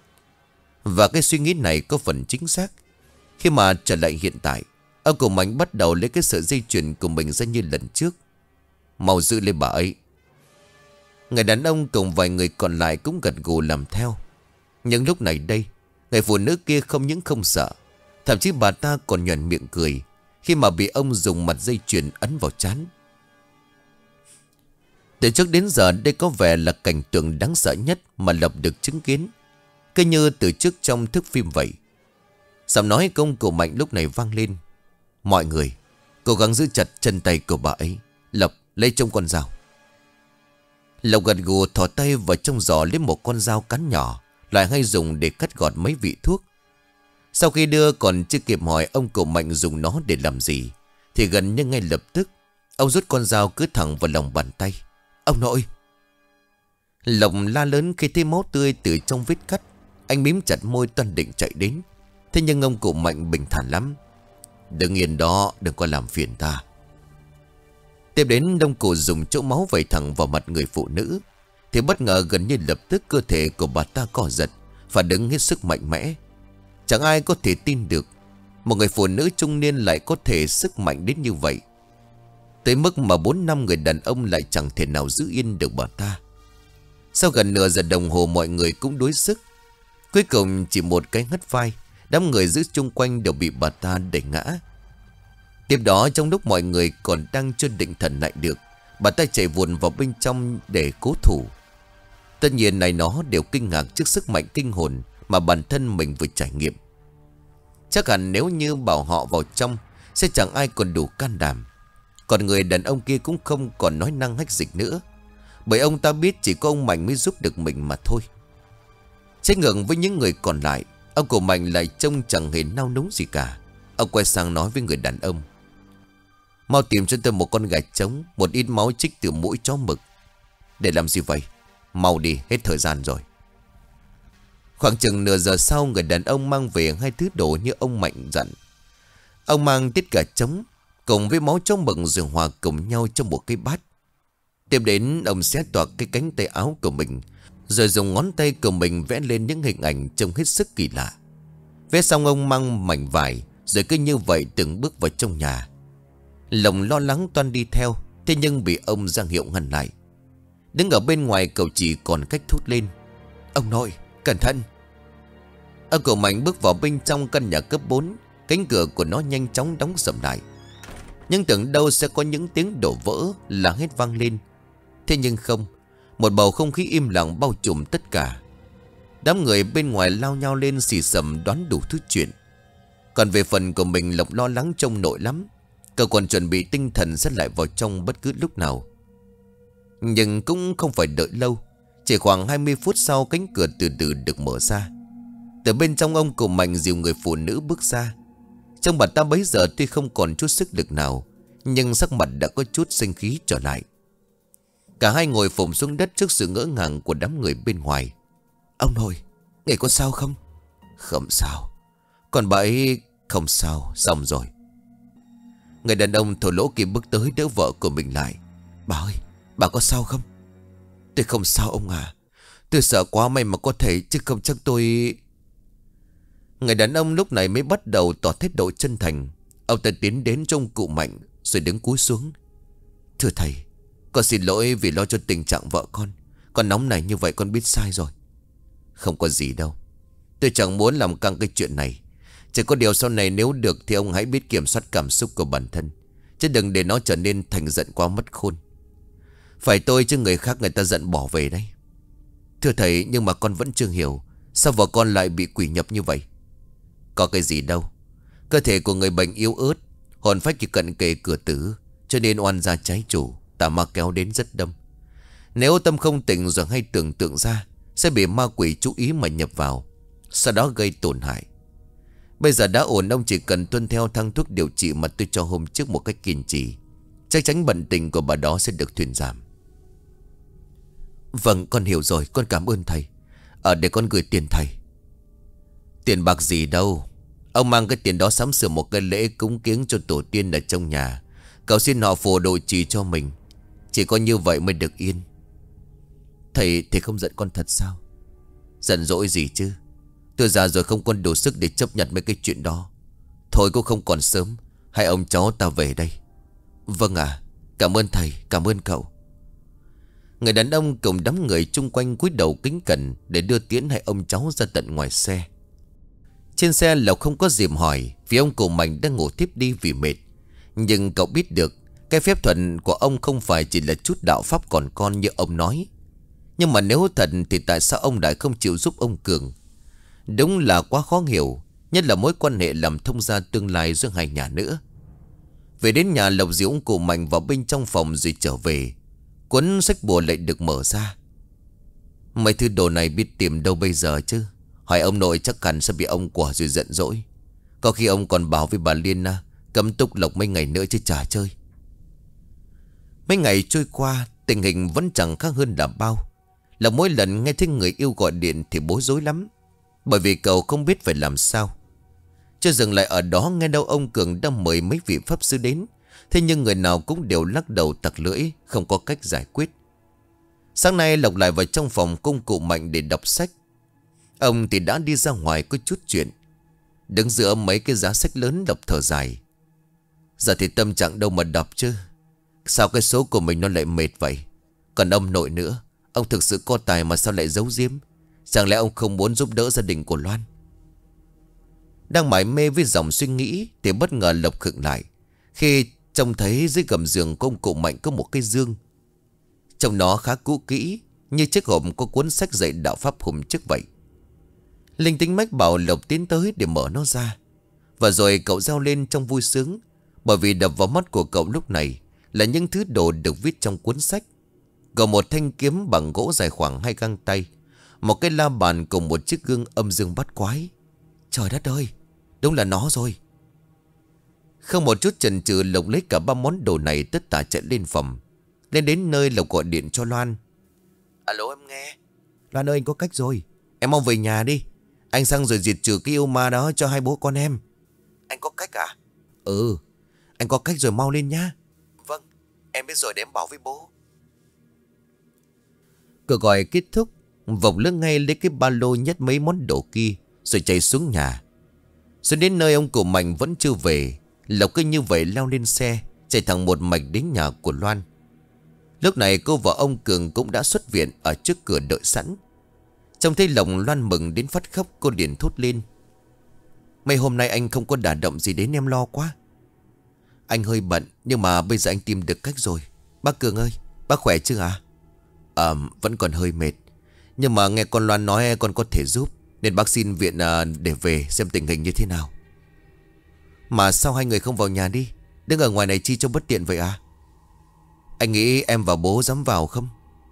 Và cái suy nghĩ này có phần chính xác. Khi mà trở lại hiện tại, ông cụ Mạnh bắt đầu lấy cái sợi dây chuyền của mình ra như lần trước. "Mau giữ lấy bà ấy." Người đàn ông cùng vài người còn lại cũng gật gù làm theo. Nhưng lúc này đây, người phụ nữ kia không những không sợ, thậm chí bà ta còn nhoẻn miệng cười khi mà bị ông dùng mặt dây chuyền ấn vào trán. Từ trước đến giờ đây có vẻ là cảnh tượng đáng sợ nhất mà Lộc được chứng kiến, cứ như từ trước trong thước phim vậy. Giọng nói công cụ Mạnh lúc này vang lên. Mọi người cố gắng giữ chặt chân tay của bà ấy. Lộc lấy trông con dao. Lộc gật gù thò tay vào trong giỏ lấy một con dao cán nhỏ, loại hay dùng để cắt gọt mấy vị thuốc. Sau khi đưa còn chưa kịp hỏi ông cụ Mạnh dùng nó để làm gì, thì gần như ngay lập tức ông rút con dao cứ thẳng vào lòng bàn tay. Ông nội! Lộc la lớn khi thấy máu tươi từ trong vết cắt. Anh mím chặt môi toan định chạy đến. Thế nhưng ông cụ Mạnh bình thản lắm. Đừng yên đó, đừng có làm phiền ta. Tiếp đến ông cụ dùng chỗ máu vẩy thẳng vào mặt người phụ nữ, thì bất ngờ gần như lập tức cơ thể của bà ta co giật, phản ứng hết sức mạnh mẽ. Chẳng ai có thể tin được một người phụ nữ trung niên lại có thể sức mạnh đến như vậy, tới mức mà bốn năm người đàn ông lại chẳng thể nào giữ yên được bà ta. Sau gần nửa giờ đồng hồ mọi người cũng đuối sức. Cuối cùng chỉ một cái hất vai, đám người giữ chung quanh đều bị bà ta đẩy ngã. Tiếp đó trong lúc mọi người còn đang chưa định thần lại được, bà ta chạy vụn vào bên trong để cố thủ. Tất nhiên này nó đều kinh ngạc trước sức mạnh kinh hồn mà bản thân mình vừa trải nghiệm. Chắc hẳn nếu như bảo họ vào trong sẽ chẳng ai còn đủ can đảm. Còn người đàn ông kia cũng không còn nói năng hách dịch nữa, bởi ông ta biết chỉ có ông Mạnh mới giúp được mình mà thôi. Trái ngược với những người còn lại, ông cụ Mạnh lại trông chẳng hề nao núng gì cả. Ông quay sang nói với người đàn ông: Mau tìm cho tôi một con gà trống, một ít máu trích từ mũi chó mực. Để làm gì vậy? Mau đi, hết thời gian rồi. Khoảng chừng nửa giờ sau, người đàn ông mang về hai thứ đồ như ông Mạnh dặn. Ông mang tiết gà trống cùng với máu chó mực rồi hòa cùng nhau trong một cái bát. Tiếp đến ông xé toạc cái cánh tay áo của mình, rồi dùng ngón tay của mình vẽ lên những hình ảnh trông hết sức kỳ lạ. Vẽ xong ông mang mảnh vải, rồi cứ như vậy từng bước vào trong nhà. Lòng lo lắng toan đi theo, thế nhưng bị ông giang hiệu ngăn lại. Đứng ở bên ngoài cậu chỉ còn cách thốt lên: Ông nội, cẩn thận! Ông cụ Mạnh bước vào bên trong căn nhà cấp bốn. Cánh cửa của nó nhanh chóng đóng sầm lại. Nhưng tưởng đâu sẽ có những tiếng đổ vỡ là hết vang lên. Thế nhưng không. Một bầu không khí im lặng bao trùm tất cả. Đám người bên ngoài lao nhau lên xì xầm đoán đủ thứ chuyện. Còn về phần của mình, Lộc lo lắng trông nội lắm. Cậu còn chuẩn bị tinh thần sẽ lại vào trong bất cứ lúc nào. Nhưng cũng không phải đợi lâu. Chỉ khoảng hai mươi phút sau, cánh cửa từ từ được mở ra. Từ bên trong, ông cụ Mạnh dìu người phụ nữ bước ra. Trong bà ta bấy giờ tuy không còn chút sức lực nào, nhưng sắc mặt đã có chút sinh khí trở lại. Cả hai ngồi phụng xuống đất trước sự ngỡ ngàng của đám người bên ngoài. Ông nội, nghe có sao không? Không sao. Còn bà ấy không sao, xong rồi. Người đàn ông thổ lỗ kia bước tới đỡ vợ của mình lại. Bà ơi, bà có sao không? Tôi không sao ông à. Tôi sợ quá, may mà có thể, chứ không chắc tôi... Người đàn ông lúc này mới bắt đầu tỏ thái độ chân thành. Ông ta tiến đến trong cụ Mạnh rồi đứng cúi xuống. Thưa thầy, con xin lỗi vì lo cho tình trạng vợ con. Con nóng này như vậy con biết sai rồi. Không có gì đâu. Tôi chẳng muốn làm căng cái chuyện này. Chỉ có điều sau này nếu được thì ông hãy biết kiểm soát cảm xúc của bản thân, chứ đừng để nó trở nên thành giận quá mất khôn. Phải tôi chứ người khác người ta giận bỏ về đấy. Thưa thầy, nhưng mà con vẫn chưa hiểu sao vợ con lại bị quỷ nhập như vậy. Có cái gì đâu. Cơ thể của người bệnh yếu ớt, hồn phách chỉ cận kề cửa tử, cho nên oan gia trái chủ, tà ma kéo đến rất đông. Nếu tâm không tỉnh rồi hay tưởng tượng ra, sẽ bị ma quỷ chú ý mà nhập vào, sau đó gây tổn hại. Bây giờ đã ổn, ông chỉ cần tuân theo thang thuốc điều trị mà tôi cho hôm trước một cách kiên trì, chắc chắn bệnh tình của bà đó sẽ được thuyên giảm. Vâng, con hiểu rồi, con cảm ơn thầy. Ở để con gửi tiền thầy. Tiền bạc gì đâu. Ông mang cái tiền đó sắm sửa một cái lễ cúng kiếng cho tổ tiên ở trong nhà. Cậu xin họ phù độ trì cho mình. Chỉ có như vậy mới được yên. Thầy, thầy không giận con thật sao? Giận dỗi gì chứ. Tôi già rồi không còn đủ sức để chấp nhận mấy cái chuyện đó. Thôi cũng không còn sớm. Hai ông cháu ta về đây. Vâng ạ, à, cảm ơn thầy, cảm ơn cậu. Người đàn ông cùng đám người chung quanh cúi đầu kính cẩn để đưa tiễn hai ông cháu ra tận ngoài xe. Trên xe Lộc không có dịp hỏi, vì ông cụ Mạnh đang ngủ tiếp đi vì mệt. Nhưng cậu biết được cái phép thuật của ông không phải chỉ là chút đạo pháp còn con như ông nói. Nhưng mà nếu thật thì tại sao ông lại không chịu giúp ông Cường? Đúng là quá khó hiểu. Nhưng nhất là mối quan hệ làm thông gia tương lai giữa hai nhà nữa. Về đến nhà, Lộc dìu ông cụ Mạnh vào bên trong phòng rồi trở về. Cuốn sách bùa lại được mở ra. Mấy thứ đồ này biết tìm đâu bây giờ chứ? Hỏi ông nội chắc hẳn sẽ bị ông quả rồi giận dỗi. Có khi ông còn bảo với bà Liên à, cấm túc Lộc mấy ngày nữa chứ chả chơi. Mấy ngày trôi qua, tình hình vẫn chẳng khác hơn là bao. Lộc mỗi lần nghe thấy người yêu gọi điện thì bối rối lắm, bởi vì cậu không biết phải làm sao. Chưa dừng lại ở đó, nghe đâu ông Cường đang mời mấy vị pháp sư đến. Thế nhưng người nào cũng đều lắc đầu tặc lưỡi, không có cách giải quyết. Sáng nay Lộc lại vào trong phòng công cụ Mạnh để đọc sách. Ông thì đã đi ra ngoài có chút chuyện. Đứng giữa mấy cái giá sách lớn, Lộc thở dài. Giờ thì tâm trạng đâu mà đọc chứ. Sao cái số của mình nó lại mệt vậy? Còn ông nội nữa, ông thực sự có tài mà sao lại giấu giếm? Chẳng lẽ ông không muốn giúp đỡ gia đình của Loan? Đang mải mê với dòng suy nghĩ thì bất ngờ Lộc khựng lại khi trông thấy dưới gầm giường của ông cụ Mạnh có một cái dương. Trong nó khá cũ kỹ, như chiếc hộp có cuốn sách dạy đạo pháp hôm trước vậy. Linh tính mách bảo Lộc tiến tới để mở nó ra. Và rồi cậu reo lên trong vui sướng, bởi vì đập vào mắt của cậu lúc này là những thứ đồ được viết trong cuốn sách. Gồm một thanh kiếm bằng gỗ dài khoảng hai găng tay, một cái la bàn cùng một chiếc gương âm dương bắt quái. Trời đất ơi, đúng là nó rồi. Không một chút chần chừ, Lộc lấy cả ba món đồ này tất tả chạy lên phòng. Lên đến nơi, Lộc gọi điện cho Loan. Alo, em nghe. Loan ơi, anh có cách rồi. Em mau về nhà đi. Anh sang rồi diệt trừ cái yêu ma đó cho hai bố con em. Anh có cách à? Ừ, anh có cách rồi, mau lên nhá. Vâng, em biết rồi, để em bảo với bố. Cuộc gọi kết thúc, Vọng lưng ngay lấy cái ba lô nhét mấy món đồ kia rồi chạy xuống nhà. Rồi đến nơi ông cụ Mạnh vẫn chưa về, Lộc cứ như vậy leo lên xe, chạy thẳng một mạch đến nhà của Loan. Lúc này cô và ông Cường cũng đã xuất viện ở trước cửa đợi sẵn. Trông thấy Lộc, Loan mừng đến phát khóc, cô liền thốt lên. Mấy hôm nay anh không có đả động gì đến em, lo quá. Anh hơi bận, nhưng mà bây giờ anh tìm được cách rồi. Bác Cường ơi, bác khỏe chứ hả? Ờ, vẫn còn hơi mệt, nhưng mà nghe con Loan nói con có thể giúp, nên bác xin viện à, để về xem tình hình như thế nào. Mà sao hai người không vào nhà đi, đứng ở ngoài này chi cho bất tiện vậy à? Anh nghĩ em và bố dám vào không?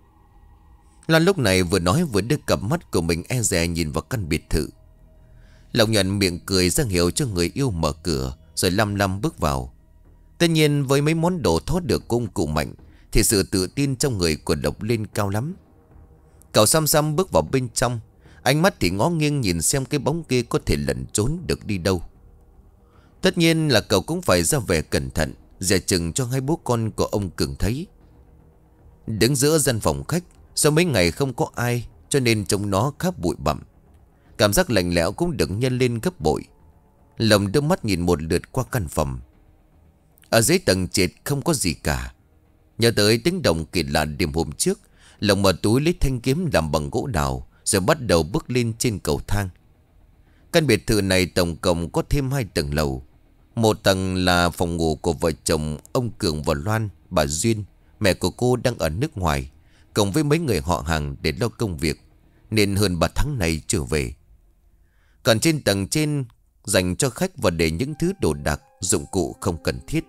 Loan lúc này vừa nói vừa đưa cặp mắt của mình e dè nhìn vào căn biệt thự. Lộc nhận miệng cười ra hiệu cho người yêu mở cửa, rồi lăm lăm bước vào. Tất nhiên với mấy món đồ thoát được của ông cụ Mạnh thì sự tự tin trong người của Lộc lên cao lắm. Cậu xăm xăm bước vào bên trong, ánh mắt thì ngó nghiêng nhìn xem cái bóng kia có thể lẩn trốn được đi đâu. Tất nhiên là cậu cũng phải ra vẻ cẩn thận, dè chừng cho hai bố con của ông Cường thấy. Đứng giữa gian phòng khách, sau mấy ngày không có ai cho nên trông nó khá bụi bặm. Cảm giác lạnh lẽo cũng được nhân lên gấp bội. Lòng đưa mắt nhìn một lượt qua căn phòng. Ở dưới tầng trệt không có gì cả. Nhớ tới tiếng động kỳ lạ đêm hôm trước, Lòng mở túi lấy thanh kiếm làm bằng gỗ đào, rồi bắt đầu bước lên trên cầu thang. Căn biệt thự này tổng cộng có thêm hai tầng lầu. Một tầng là phòng ngủ của vợ chồng ông Cường và Loan. Bà Duyên, mẹ của cô đang ở nước ngoài, cộng với mấy người họ hàng để lo công việc, nên hơn ba tháng này chưa về. Còn trên tầng trên dành cho khách và để những thứ đồ đạc, dụng cụ không cần thiết.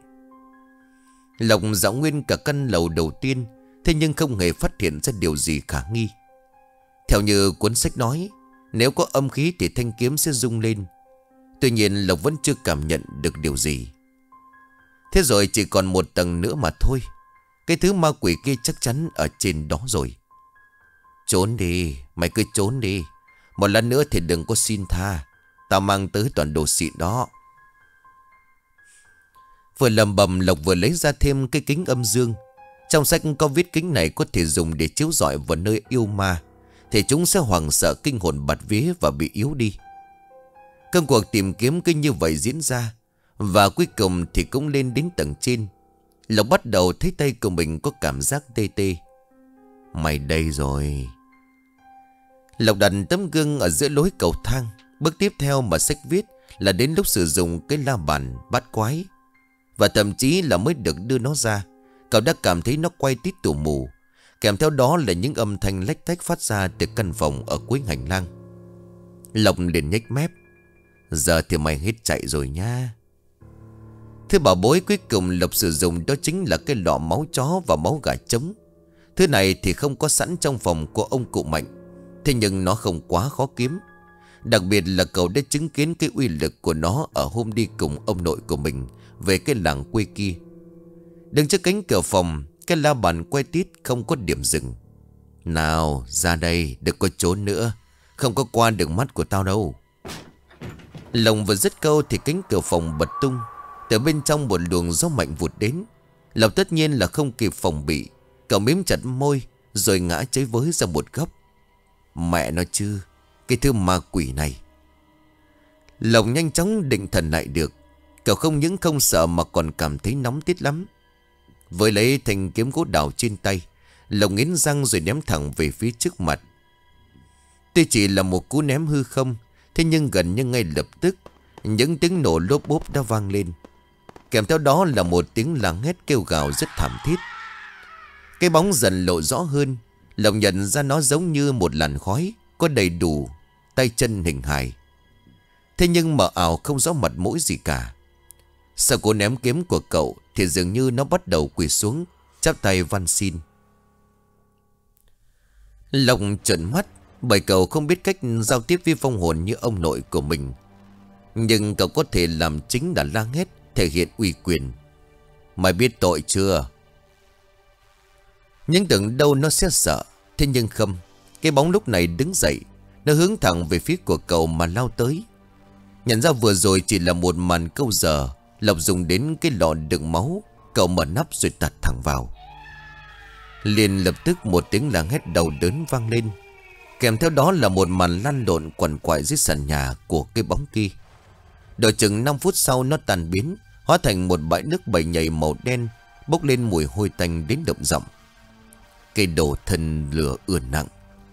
Lộc dạo nguyên cả căn lầu đầu tiên, thế nhưng không hề phát hiện ra điều gì khả nghi. Theo như cuốn sách nói, nếu có âm khí thì thanh kiếm sẽ rung lên. Tuy nhiên Lộc vẫn chưa cảm nhận được điều gì. Thế rồi chỉ còn một tầng nữa mà thôi. Cái thứ ma quỷ kia chắc chắn ở trên đó rồi. Trốn đi, mày cứ trốn đi. Một lần nữa thì đừng có xin tha. Tao mang tới toàn đồ xịn đó. Vừa lầm bầm, Lộc vừa lấy ra thêm cái kính âm dương. Trong sách có viết kính này có thể dùng để chiếu rọi vào nơi yêu ma, thì chúng sẽ hoảng sợ, kinh hồn bạt vía và bị yếu đi. Công cuộc tìm kiếm cứ như vậy diễn ra, và cuối cùng thì cũng lên đến tầng trên. Lộc bắt đầu thấy tay của mình có cảm giác tê tê. Mày đây rồi. Lộc đặt tấm gương ở giữa lối cầu thang. Bước tiếp theo mà sách viết là đến lúc sử dụng cái la bàn bát quái. Và thậm chí là mới được đưa nó ra, cậu đã cảm thấy nó quay tít tù mù. Kèm theo đó là những âm thanh lách tách phát ra từ căn phòng ở cuối hành lang. Lộc liền nhếch mép. Giờ thì mày hết chạy rồi nha. Thứ bảo bối cuối cùng Lộc sử dụng đó chính là cái lọ máu chó và máu gà trống. Thứ này thì không có sẵn trong phòng của ông cụ Mạnh, thế nhưng nó không quá khó kiếm. Đặc biệt là cậu đã chứng kiến cái uy lực của nó ở hôm đi cùng ông nội của mình về cái làng quê kia. Đứng trước cánh cửa phòng, cái la bàn quay tít không có điểm dừng. Nào ra đây, đừng có trốn nữa, không có qua được mắt của tao đâu. Lộc vừa dứt câu thì cánh cửa phòng bật tung. Từ bên trong một luồng gió mạnh vụt đến. Lộc tất nhiên là không kịp phòng bị. Cậu mím chặt môi rồi ngã cháy với ra một góc. Mẹ nó chứ, cái thứ ma quỷ này. Lộc nhanh chóng định thần lại được. Cậu không những không sợ mà còn cảm thấy nóng tít lắm. Với lấy thanh kiếm gỗ đào trên tay, Lộc nghiến răng rồi ném thẳng về phía trước mặt. Tuy chỉ là một cú ném hư không, thế nhưng gần như ngay lập tức những tiếng nổ lốp bốp đã vang lên. Kèm theo đó là một tiếng la hét kêu gào rất thảm thiết. Cái bóng dần lộ rõ hơn. Lộc nhận ra nó giống như một làn khói, có đầy đủ tay chân hình hài. Thế nhưng mờ ảo không rõ mặt mũi gì cả. Sau cú ném kiếm của cậu thì dường như nó bắt đầu quỳ xuống, chắp tay van xin. Lộc trợn mắt, bởi cậu không biết cách giao tiếp với vong hồn như ông nội của mình. Nhưng cậu có thể làm chính là la hét, thể hiện uy quyền. Mày biết tội chưa? Nhưng tưởng đâu nó sẽ sợ. Thế nhưng không. Cái bóng lúc này đứng dậy. Nó hướng thẳng về phía của cậu mà lao tới. Nhận ra vừa rồi chỉ là một màn câu giờ. Lộc dùng đến cái lọ đựng máu. Cậu mở nắp rồi tạt thẳng vào. Liền lập tức một tiếng la hét đau đớn vang lên. Kèm theo đó là một màn lăn lộn quằn quại dưới sàn nhà của cái bóng kia. Đợi chừng năm phút sau nó tan biến, hóa thành một bãi nước bầy nhầy màu đen, bốc lên mùi hôi tanh đến động giọng. Cây đổ thân lửa ươn nặng.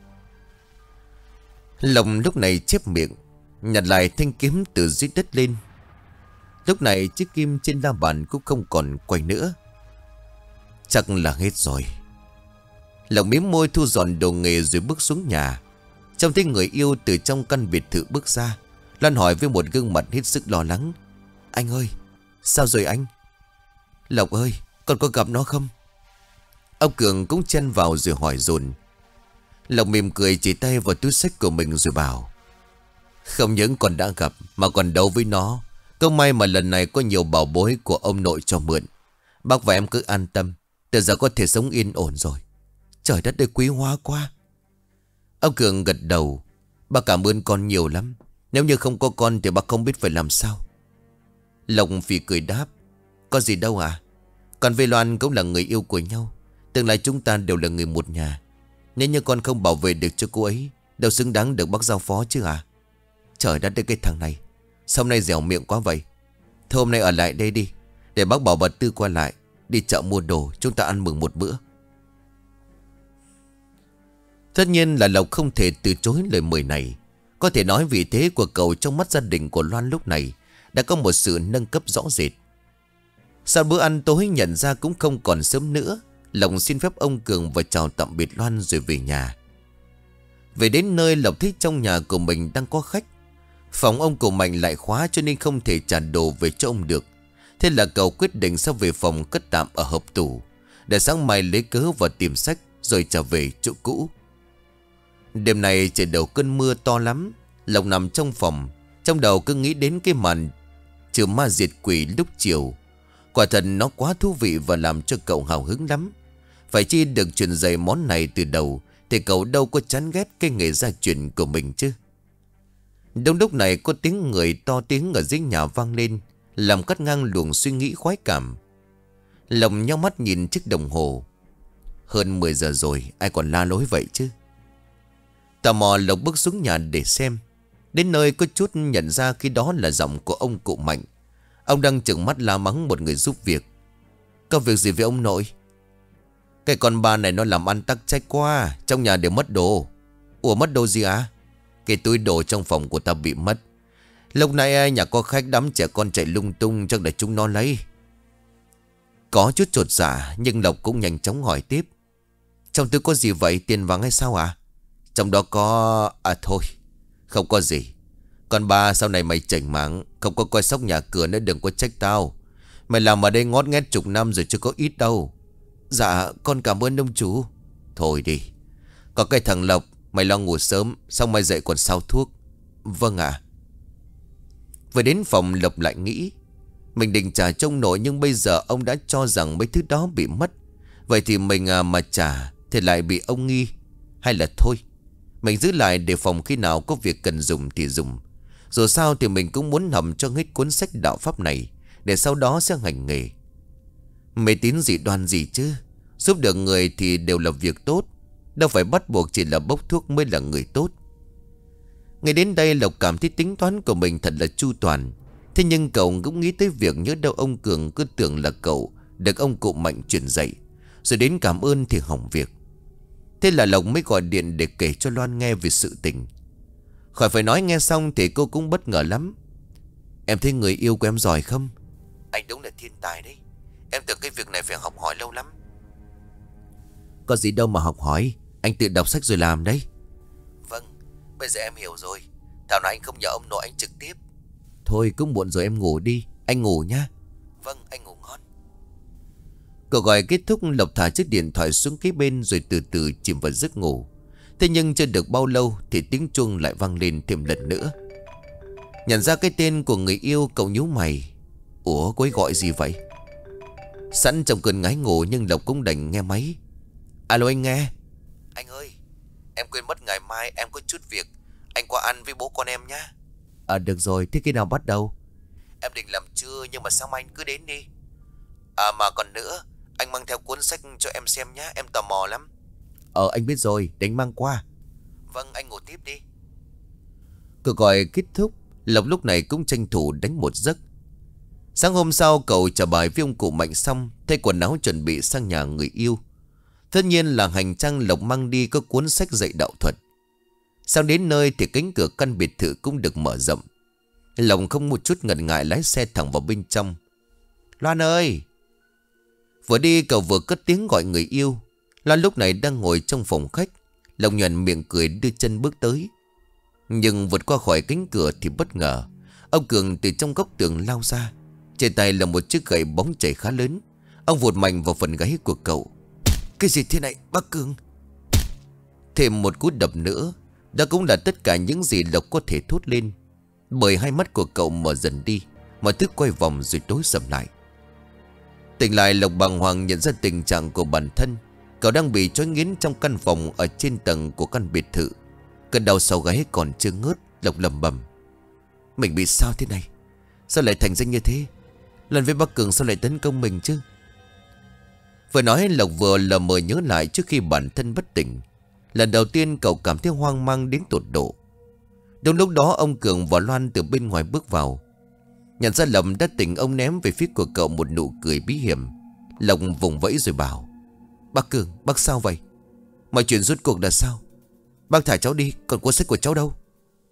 Lộc lúc này chép miệng, nhặt lại thanh kiếm từ dưới đất lên. Lúc này chiếc kim trên la bàn cũng không còn quay nữa. Chắc là hết rồi. Lộc mím môi thu dọn đồ nghề rồi bước xuống nhà. Trông thấy người yêu từ trong căn biệt thự bước ra. Loan hỏi với một gương mặt hết sức lo lắng. Anh ơi, sao rồi anh? Lộc ơi, con có gặp nó không? Ông Cường cũng chen vào rồi hỏi dồn. Lộc mỉm cười chỉ tay vào túi xách của mình rồi bảo. Không những còn đã gặp mà còn đấu với nó. Câu may mà lần này có nhiều bảo bối của ông nội cho mượn. Bác và em cứ an tâm, từ giờ có thể sống yên ổn rồi. Trời đất ơi, quý hóa quá. Ông Cường gật đầu. Bác cảm ơn con nhiều lắm. Nếu như không có con thì bác không biết phải làm sao. Lộc phì cười đáp. Có gì đâu à. Con với Loan cũng là người yêu của nhau. Tương lai chúng ta đều là người một nhà. Nếu như con không bảo vệ được cho cô ấy, đâu xứng đáng được bác giao phó chứ à. Trời đất ơi, cái thằng này sao hôm nay dẻo miệng quá vậy. Thôi hôm nay ở lại đây đi, để bác bảo bà Tư qua lại. Đi chợ mua đồ, chúng ta ăn mừng một bữa. Tất nhiên là Lộc không thể từ chối lời mời này. Có thể nói vị thế của cậu trong mắt gia đình của Loan lúc này đã có một sự nâng cấp rõ rệt. Sau bữa ăn tối nhận ra cũng không còn sớm nữa, Lộc xin phép ông Cường và chào tạm biệt Loan rồi về nhà. Về đến nơi, Lộc thấy trong nhà của mình đang có khách. Phòng ông của Mạnh lại khóa cho nên không thể trả đồ về cho ông được. Thế là cậu quyết định sẽ về phòng cất tạm ở hộp tủ, để sáng mai lấy cớ và tìm sách rồi trở về chỗ cũ. Đêm nay trời đầu cơn mưa to lắm. Lộc nằm trong phòng, trong đầu cứ nghĩ đến cái màn trừ ma diệt quỷ lúc chiều. Quả thật nó quá thú vị và làm cho cậu hào hứng lắm. Phải chi được truyền dạy món này từ đầu thì cậu đâu có chán ghét cái nghề gia truyền của mình chứ. Đông lúc này có tiếng người to tiếng ở dưới nhà vang lên, làm cắt ngang luồng suy nghĩ khoái cảm. Lộc nheo mắt nhìn chiếc đồng hồ. Hơn mười giờ rồi, ai còn la lối vậy chứ. Tò mò Lộc bước xuống nhà để xem. Đến nơi có chút nhận ra khi đó là giọng của ông cụ Mạnh. Ông đang trừng mắt la mắng một người giúp việc. Có việc gì với ông nội? Cái con ba này nó làm ăn tắc trách quá, trong nhà đều mất đồ. Ủa mất đồ gì à? Cái túi đồ trong phòng của ta bị mất. Lúc này nhà có khách đám trẻ con chạy lung tung, chắc là chúng nó lấy. Có chút chột dạ, nhưng Lộc cũng nhanh chóng hỏi tiếp. Trong túi có gì vậy, tiền vàng hay sao à? Trong đó có... À thôi, không có gì. Con ba sau này mày chảnh mảng, không có coi sóc nhà cửa nữa đừng có trách tao. Mày làm ở đây ngót nghét chục năm rồi chứ có ít đâu. Dạ con cảm ơn ông chủ. Thôi đi. Có cái thằng Lộc, mày lo ngủ sớm, xong mai dậy còn sao thuốc. Vâng ạ. Vừa đến phòng Lộc lại nghĩ, mình định trả cho ông nội nhưng bây giờ ông đã cho rằng mấy thứ đó bị mất. Vậy thì mình à, mà trả thì lại bị ông nghi. Hay là thôi, mình giữ lại để phòng khi nào có việc cần dùng thì dùng. Dù sao thì mình cũng muốn hầm cho hết cuốn sách đạo pháp này, để sau đó sẽ hành nghề. Mê tín dị đoan gì chứ, giúp được người thì đều là việc tốt, đâu phải bắt buộc chỉ là bốc thuốc mới là người tốt. Ngay đến đây Lộc cảm thấy tính toán của mình thật là chu toàn. Thế nhưng cậu cũng nghĩ tới việc nhớ đâu ông Cường cứ tưởng là cậu được ông cụ Mạnh truyền dạy, rồi đến cảm ơn thì hỏng việc. Thế là Lộc mới gọi điện để kể cho Loan nghe về sự tình. Khỏi phải nói, nghe xong thì cô cũng bất ngờ lắm. Em thấy người yêu của em giỏi không? Anh đúng là thiên tài đấy. Em tưởng cái việc này phải học hỏi lâu lắm. Có gì đâu mà học hỏi, anh tự đọc sách rồi làm đấy. Vâng, bây giờ em hiểu rồi. Thảo nào anh không nhờ ông nội anh trực tiếp. Thôi cũng muộn rồi, em ngủ đi. Anh ngủ nhá. Vâng, anh ngủ ngon. Cuộc gọi kết thúc, Lộc thả chiếc điện thoại xuống kế bên rồi từ từ chìm vào giấc ngủ. Thế nhưng chưa được bao lâu thì tiếng chuông lại vang lên thêm lần nữa. Nhận ra cái tên của người yêu, cậu nhíu mày. Ủa, cô ấy gọi gì vậy? Sẵn trong cơn ngái ngủ nhưng Lộc cũng đành nghe máy. Alo, anh nghe. Anh ơi, em quên mất ngày mai em có chút việc, anh qua ăn với bố con em nhá. À được rồi, thế khi nào bắt đầu? Em định làm trưa nhưng mà sáng mai anh cứ đến đi. À mà còn nữa, anh mang theo cuốn sách cho em xem nhá, em tò mò lắm. Ờ anh biết rồi, đánh mang qua. Vâng, anh ngủ tiếp đi. Cuộc gọi kết thúc, Lộc lúc này cũng tranh thủ đánh một giấc. Sáng hôm sau cậu trả bài với ông cụ Mạnh xong, thay quần áo chuẩn bị sang nhà người yêu. Tất nhiên là hành trang Lộc mang đi có cuốn sách dạy đạo thuật. Sang đến nơi thì cánh cửa căn biệt thự cũng được mở rộng. Lộc không một chút ngần ngại lái xe thẳng vào bên trong. Loan ơi! Vừa đi cậu vừa cất tiếng gọi người yêu. Loan lúc này đang ngồi trong phòng khách. Lộc nhoẻn miệng cười đưa chân bước tới. Nhưng vượt qua khỏi cánh cửa thì bất ngờ ông Cường từ trong góc tường lao ra. Trên tay là một chiếc gậy bóng chảy khá lớn. Ông vụt mạnh vào phần gáy của cậu. Cái gì thế này bác Cường? Thêm một cú đập nữa. Đó cũng là tất cả những gì Lộc có thể thốt lên. Bởi hai mắt của cậu mở dần đi, mọi thứ quay vòng rồi tối sầm lại. Tỉnh lại Lộc bàng hoàng nhận ra tình trạng của bản thân. Cậu đang bị trói nghiến trong căn phòng ở trên tầng của căn biệt thự. Cơn đau sau gáy còn chưa ngớt. Lộc lầm bầm. Mình bị sao thế này? Sao lại thành danh như thế? Lần với bác Cường sao lại tấn công mình chứ? Vừa nói Lộc vừa lờ mờ nhớ lại trước khi bản thân bất tỉnh. Lần đầu tiên cậu cảm thấy hoang mang đến tột độ. Đúng lúc đó ông Cường và Loan từ bên ngoài bước vào. Nhận ra Lộc đã tỉnh, ông ném về phía của cậu một nụ cười bí hiểm. Lộc vùng vẫy rồi bảo. Bác Cường, bác sao vậy? Mọi chuyện rốt cuộc là sao? Bác thả cháu đi, còn cuốn sách của cháu đâu?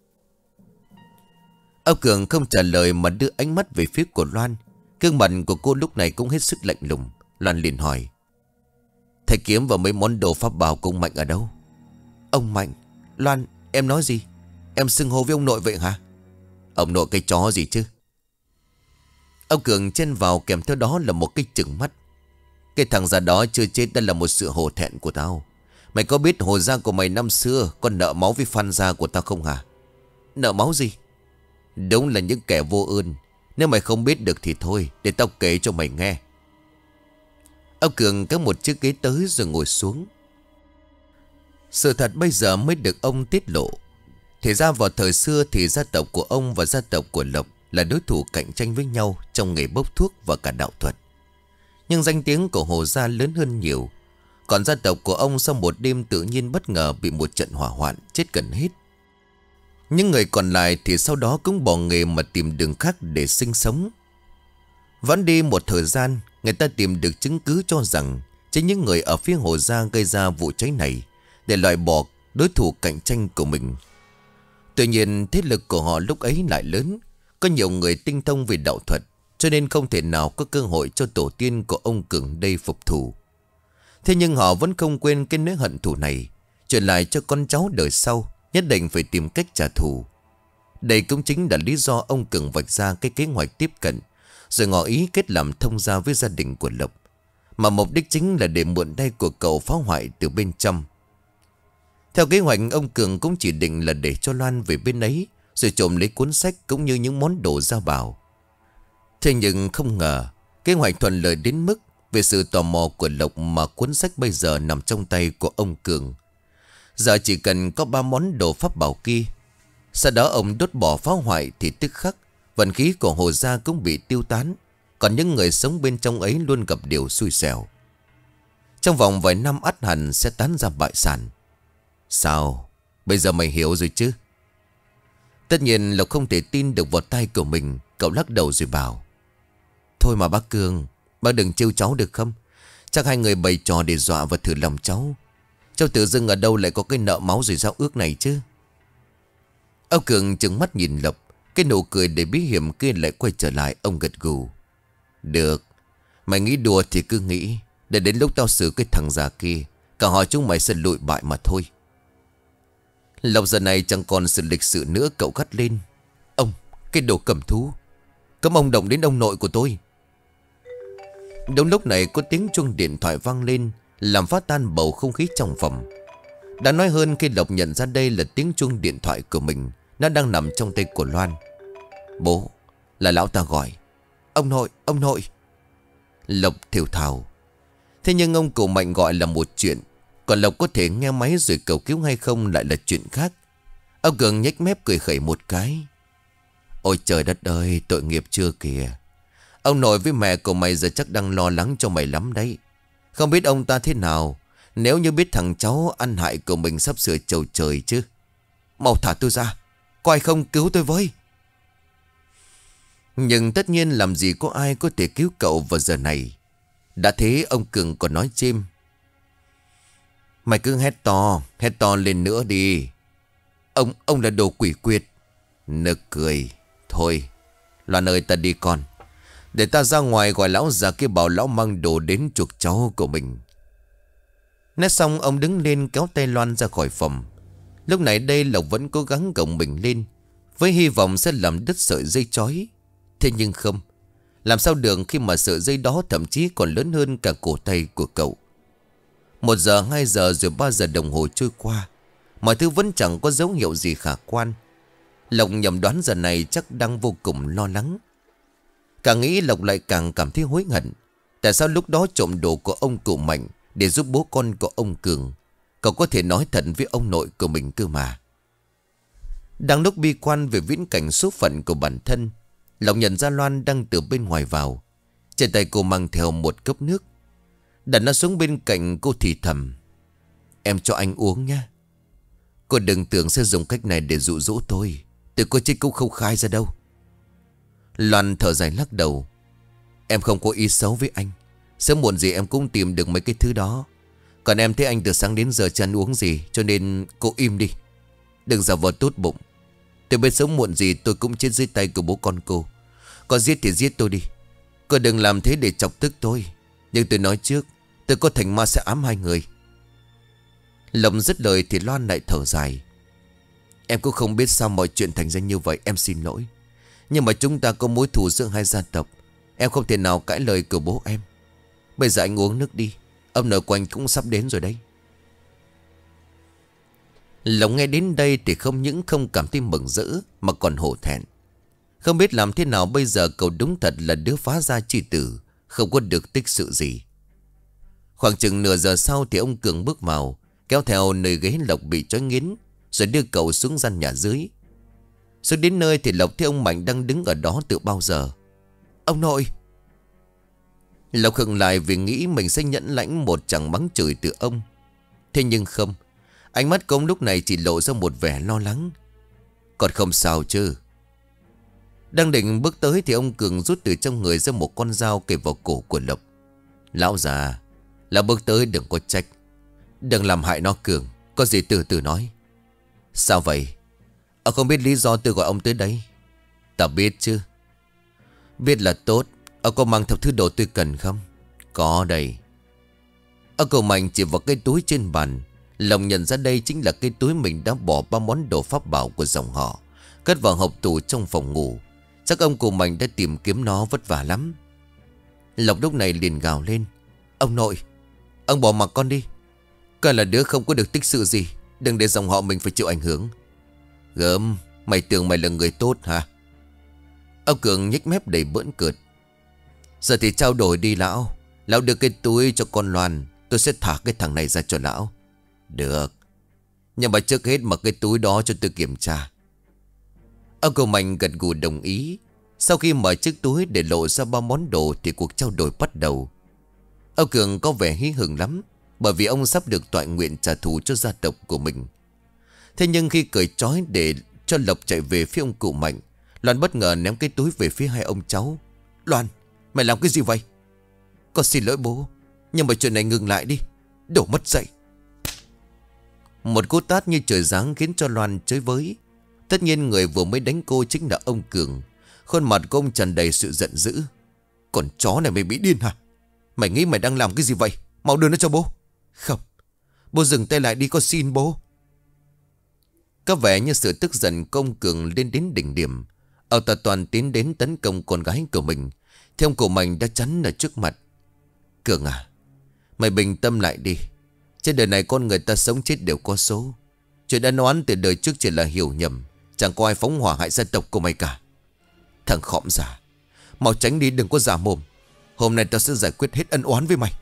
Ông Cường không trả lời mà đưa ánh mắt về phía của Loan. Gương mặt của cô lúc này cũng hết sức lạnh lùng. Loan liền hỏi. Thầy kiếm và mấy món đồ pháp bảo của ông Mạnh ở đâu? Ông Mạnh? Loan, em nói gì? Em xưng hô với ông nội vậy hả? Ông nội cái chó gì chứ? Ông Cường chen vào kèm theo đó là một cái chừng mắt. Cái thằng già đó chưa chết đã là một sự hổ thẹn của tao. Mày có biết Hồ gia của mày năm xưa còn nợ máu với Phan gia của tao không hả? Nợ máu gì? Đúng là những kẻ vô ơn. Nếu mày không biết được thì thôi, để tao kể cho mày nghe. Ông Cường kéo một chiếc ghế tới rồi ngồi xuống. Sự thật bây giờ mới được ông tiết lộ. Thì ra vào thời xưa thì gia tộc của ông và gia tộc của Lộc là đối thủ cạnh tranh với nhau trong nghề bốc thuốc và cả đạo thuật. Nhưng danh tiếng của Hồ gia lớn hơn nhiều. Còn gia tộc của ông sau một đêm tự nhiên bất ngờ bị một trận hỏa hoạn chết gần hết. Những người còn lại thì sau đó cũng bỏ nghề mà tìm đường khác để sinh sống. Vẫn đi một thời gian, người ta tìm được chứng cứ cho rằng chính những người ở phía Hồ gia gây ra vụ cháy này để loại bỏ đối thủ cạnh tranh của mình. Tuy nhiên thế lực của họ lúc ấy lại lớn, có nhiều người tinh thông về đạo thuật, cho nên không thể nào có cơ hội cho tổ tiên của ông Cường đây phục thù. Thế nhưng họ vẫn không quên cái nỗi hận thù này, truyền lại cho con cháu đời sau, nhất định phải tìm cách trả thù. Đây cũng chính là lý do ông Cường vạch ra cái kế hoạch tiếp cận, rồi ngỏ ý kết làm thông gia với gia đình của Lộc. Mà mục đích chính là để mượn tay của cậu phá hoại từ bên trong. Theo kế hoạch, ông Cường cũng chỉ định là để cho Loan về bên ấy, rồi trộm lấy cuốn sách cũng như những món đồ gia bảo. Thế nhưng không ngờ kế hoạch thuận lợi đến mức về sự tò mò của Lộc mà cuốn sách bây giờ nằm trong tay của ông Cường. Giờ chỉ cần có ba món đồ pháp bảo kia. Sau đó ông đốt bỏ phá hoại thì tức khắc vận khí của Hồ gia cũng bị tiêu tán. Còn những người sống bên trong ấy luôn gặp điều xui xẻo. Trong vòng vài năm ắt hẳn sẽ tán ra bại sản. Sao? Bây giờ mày hiểu rồi chứ? Tất nhiên Lộc không thể tin được vào tai của mình. Cậu lắc đầu rồi bảo: Thôi mà bác Cường, bác đừng trêu cháu được không? Chắc hai người bày trò để dọa và thử lòng cháu. Cháu tự dưng ở đâu lại có cái nợ máu rồi giao ước này chứ? Ông Cường trừng mắt nhìn Lộc. Cái nụ cười để bí hiểm kia lại quay trở lại. Ông gật gù: Được, mày nghĩ đùa thì cứ nghĩ. Để đến lúc tao xử cái thằng già kia, cả họ chúng mày sẽ lụi bại mà thôi. Lộc giờ này chẳng còn sự lịch sự nữa. Cậu gắt lên: Ông, cái đồ cầm thú, cấm ông động đến ông nội của tôi. Đúng lúc này có tiếng chuông điện thoại vang lên, làm phá tan bầu không khí trong phòng. Đã nói hơn khi Lộc nhận ra đây là tiếng chuông điện thoại của mình. Nó đang nằm trong tay của Loan. Bố, là lão ta gọi. Ông nội, ông nội. Lộc thều thào. Thế nhưng ông cụ Mạnh gọi là một chuyện, còn Lộc có thể nghe máy rồi cầu cứu hay không lại là chuyện khác. Ông Cường nhếch mép cười khẩy một cái: Ôi trời đất ơi, tội nghiệp chưa kìa. Ông nội với mẹ của mày giờ chắc đang lo lắng cho mày lắm đấy. Không biết ông ta thế nào, nếu như biết thằng cháu ăn hại của mình sắp sửa chầu trời chứ. Mau thả tôi ra, có ai không cứu tôi với. Nhưng tất nhiên làm gì có ai có thể cứu cậu vào giờ này. Đã thế ông Cường còn nói chêm: Mày cứ hét to, hét to lên nữa đi. Ông, ông là đồ quỷ quyệt. Nực cười. Thôi, Loan ơi, ta đi con. Để ta ra ngoài gọi lão già kia bảo lão mang đồ đến chuộc cháu của mình. Nói xong ông đứng lên kéo tay Loan ra khỏi phòng. Lúc này đây Lộc vẫn cố gắng gồng mình lên, với hy vọng sẽ làm đứt sợi dây trói. Thế nhưng không. Làm sao được khi mà sợi dây đó thậm chí còn lớn hơn cả cổ tay của cậu. Một giờ, hai giờ rồi ba giờ đồng hồ trôi qua, mọi thứ vẫn chẳng có dấu hiệu gì khả quan. Lộc nhầm đoán giờ này chắc đang vô cùng lo lắng. Càng nghĩ Lộc lại càng cảm thấy hối hận. Tại sao lúc đó trộm đồ của ông cụ Mạnh để giúp bố con của ông Cường? Cậu có thể nói thật với ông nội của mình cơ mà. Đang lúc bi quan về viễn cảnh số phận của bản thân, Lộc nhận ra Loan đang từ bên ngoài vào. Trên tay cô mang theo một cốc nước. Đặt nó xuống bên cạnh cô thì thầm: Em cho anh uống nha. Cô đừng tưởng sẽ dùng cách này để dụ dỗ tôi. Từ cô chết cũng không khai ra đâu. Loan thở dài lắc đầu: Em không có ý xấu với anh. Sớm muộn gì em cũng tìm được mấy cái thứ đó. Còn em thấy anh từ sáng đến giờ chẳng uống gì, cho nên cô im đi. Đừng giả vờ tốt bụng. Tôi biết sớm muộn gì tôi cũng chết dưới tay của bố con cô. Có giết thì giết tôi đi. Cô đừng làm thế để chọc tức tôi. Nhưng tôi nói trước, tôi có thành ma sẽ ám hai người. Lộc dứt lời thì Loan lại thở dài: Em cũng không biết sao mọi chuyện thành ra như vậy. Em xin lỗi. Nhưng mà chúng ta có mối thù giữa hai gia tộc. Em không thể nào cãi lời của bố em. Bây giờ anh uống nước đi. Ông nội của anh cũng sắp đến rồi đấy. Lộc nghe đến đây thì không những không cảm thấy mừng rỡ mà còn hổ thẹn. Không biết làm thế nào bây giờ cậu đúng thật là đứa phá gia chi tử, không có được tích sự gì. Khoảng chừng nửa giờ sau thì ông Cường bước vào, kéo theo nơi ghế Lộc bị trói nghiến, rồi đưa cậu xuống gian nhà dưới. Xuống đến nơi thì Lộc thấy ông Mạnh đang đứng ở đó từ bao giờ. Ông nội! Lộc khựng lại vì nghĩ mình sẽ nhận lãnh một tràng mắng chửi từ ông. Thế nhưng không. Ánh mắt của ông lúc này chỉ lộ ra một vẻ lo lắng. Còn không sao chứ? Đang định bước tới thì ông Cường rút từ trong người ra một con dao kề vào cổ của Lộc. Lão già, là bước tới đừng có trách. Đừng làm hại nó Cường. Có gì từ từ nói. Sao vậy? Ông không biết lý do tôi gọi ông tới đây? Ta biết chứ. Biết là tốt. Ông có mang theo thứ đồ tôi cần không? Có đây. Ông cầu Mạnh chỉ vào cái túi trên bàn. Lòng nhận ra đây chính là cái túi mình đã bỏ ba món đồ pháp bảo của dòng họ cất vào hộp tủ trong phòng ngủ. Chắc ông cụ Mạnh đã tìm kiếm nó vất vả lắm. Lộc lúc này liền gào lên: Ông nội, ông bỏ mặc con đi. Con là đứa không có được tích sự gì, đừng để dòng họ mình phải chịu ảnh hưởng. Gớm, mày tưởng mày là người tốt hả? Ông Cường nhếch mép đầy bỡn cợt. Giờ thì trao đổi đi lão. Lão đưa cái túi cho con Loan, tôi sẽ thả cái thằng này ra cho lão. Được, nhưng mà trước hết mặc cái túi đó cho tôi kiểm tra. Ông cụ Mạnh gật gù đồng ý. Sau khi mở chiếc túi để lộ ra ba món đồ thì cuộc trao đổi bắt đầu. Ông Cường có vẻ hí hửng lắm, bởi vì ông sắp được toại nguyện trả thù cho gia tộc của mình. Thế nhưng khi cởi trói để cho Lộc chạy về phía ông cụ Mạnh, Loan bất ngờ ném cái túi về phía hai ông cháu. Loan, mày làm cái gì vậy? Con xin lỗi bố, nhưng mà chuyện này ngừng lại đi, đổ mất dạy. Một cú tát như trời giáng khiến cho Loan chới với. Tất nhiên người vừa mới đánh cô chính là ông Cường. Khuôn mặt của ông tràn đầy sự giận dữ. Còn chó này mày bị điên hả? Mày nghĩ mày đang làm cái gì vậy? Mau đưa nó cho bố. Không, bố dừng tay lại đi, con xin bố. Có vẻ như sự tức giận của ông Cường lên đến đỉnh điểm. Ông ta toàn tiến đến tấn công con gái của mình, thì ông cụ Mạnh đã chắn ở trước mặt. Cường à, mày bình tâm lại đi. Trên đời này con người ta sống chết đều có số. Chuyện ân oán từ đời trước chỉ là hiểu nhầm, chẳng có ai phóng hỏa hại gia tộc của mày cả. Thằng khọm giả, mau tránh đi, đừng có giả mồm. Hôm nay tao sẽ giải quyết hết ân oán với mày.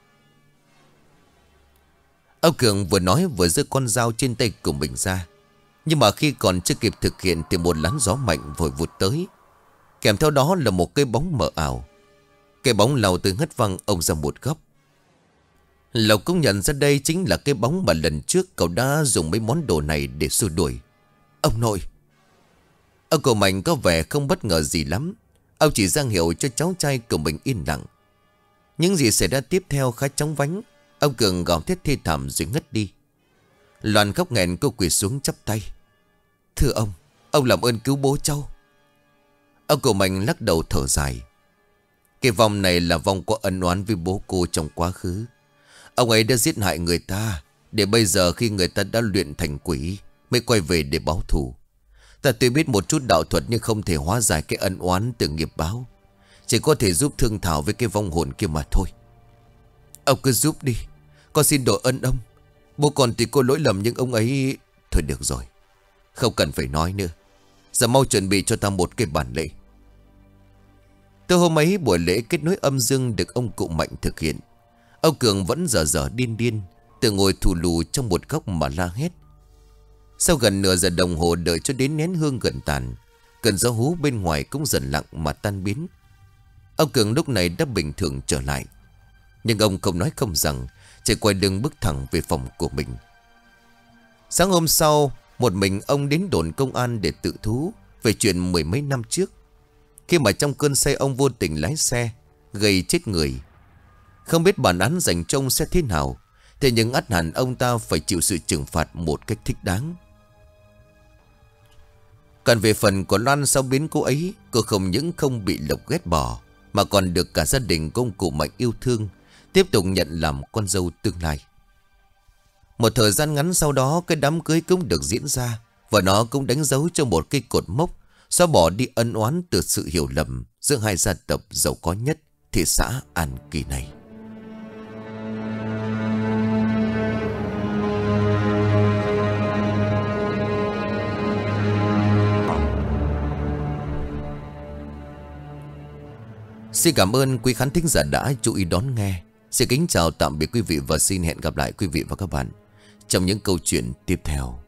Ông Cường vừa nói vừa giơ con dao trên tay của mình ra. Nhưng mà khi còn chưa kịp thực hiện thì một làn gió mạnh vội vụt tới. Kèm theo đó là một cái bóng mờ ảo. Cái bóng lao tới hất văng ông ra một góc. Lộc cũng nhận ra đây chính là cái bóng mà lần trước cậu đã dùng mấy món đồ này để xua đuổi. Ông nội. Ông cụ Mạnh có vẻ không bất ngờ gì lắm. Ông chỉ ra hiệu cho cháu trai của mình yên lặng. Những gì xảy ra tiếp theo khá chóng vánh. Ông Cường gào thét thê thảm rồi ngất đi. Loan khóc nghẹn, cô quỳ xuống chắp tay. Thưa ông, ông làm ơn cứu bố cháu. Ông cụ Mạnh lắc đầu thở dài. Cái vong này là vong có ân oán với bố cô trong quá khứ. Ông ấy đã giết hại người ta, để bây giờ khi người ta đã luyện thành quỷ mới quay về để báo thù. Ta tuy biết một chút đạo thuật nhưng không thể hóa giải cái ân oán từ nghiệp báo. Chỉ có thể giúp thương thảo với cái vong hồn kia mà thôi. Ông cứ giúp đi, con xin đội ân ông. Bố con thì có lỗi lầm nhưng ông ấy... Thôi được rồi, không cần phải nói nữa. Giờ mau chuẩn bị cho ta một cái bản lễ. Từ hôm ấy buổi lễ kết nối âm dương được ông cụ Mạnh thực hiện. Ông Cường vẫn dở dở điên điên, tự ngồi thù lù trong một góc mà la hét. Sau gần nửa giờ đồng hồ đợi cho đến nén hương gần tàn, cơn gió hú bên ngoài cũng dần lặng mà tan biến. Ông Cường lúc này đã bình thường trở lại. Nhưng ông không nói không rằng, chỉ quay lưng bước thẳng về phòng của mình. Sáng hôm sau, một mình ông đến đồn công an để tự thú về chuyện mười mấy năm trước, khi mà trong cơn say ông vô tình lái xe gây chết người. Không biết bản án dành cho ông sẽ thế nào, thế nhưng ắt hẳn ông ta phải chịu sự trừng phạt một cách thích đáng. Còn về phần của Loan, sau biến cô ấy, cô không những không bị Lộc ghét bỏ, mà còn được cả gia đình của ông cụ Mạnh yêu thương, tiếp tục nhận làm con dâu tương lai. Một thời gian ngắn sau đó, cái đám cưới cũng được diễn ra, và nó cũng đánh dấu cho một cái cột mốc, xóa bỏ đi ân oán từ sự hiểu lầm giữa hai gia tộc giàu có nhất thị xã An Kỳ này. Xin cảm ơn quý khán thính giả đã chú ý đón nghe. Xin kính chào tạm biệt quý vị và xin hẹn gặp lại quý vị và các bạn trong những câu chuyện tiếp theo.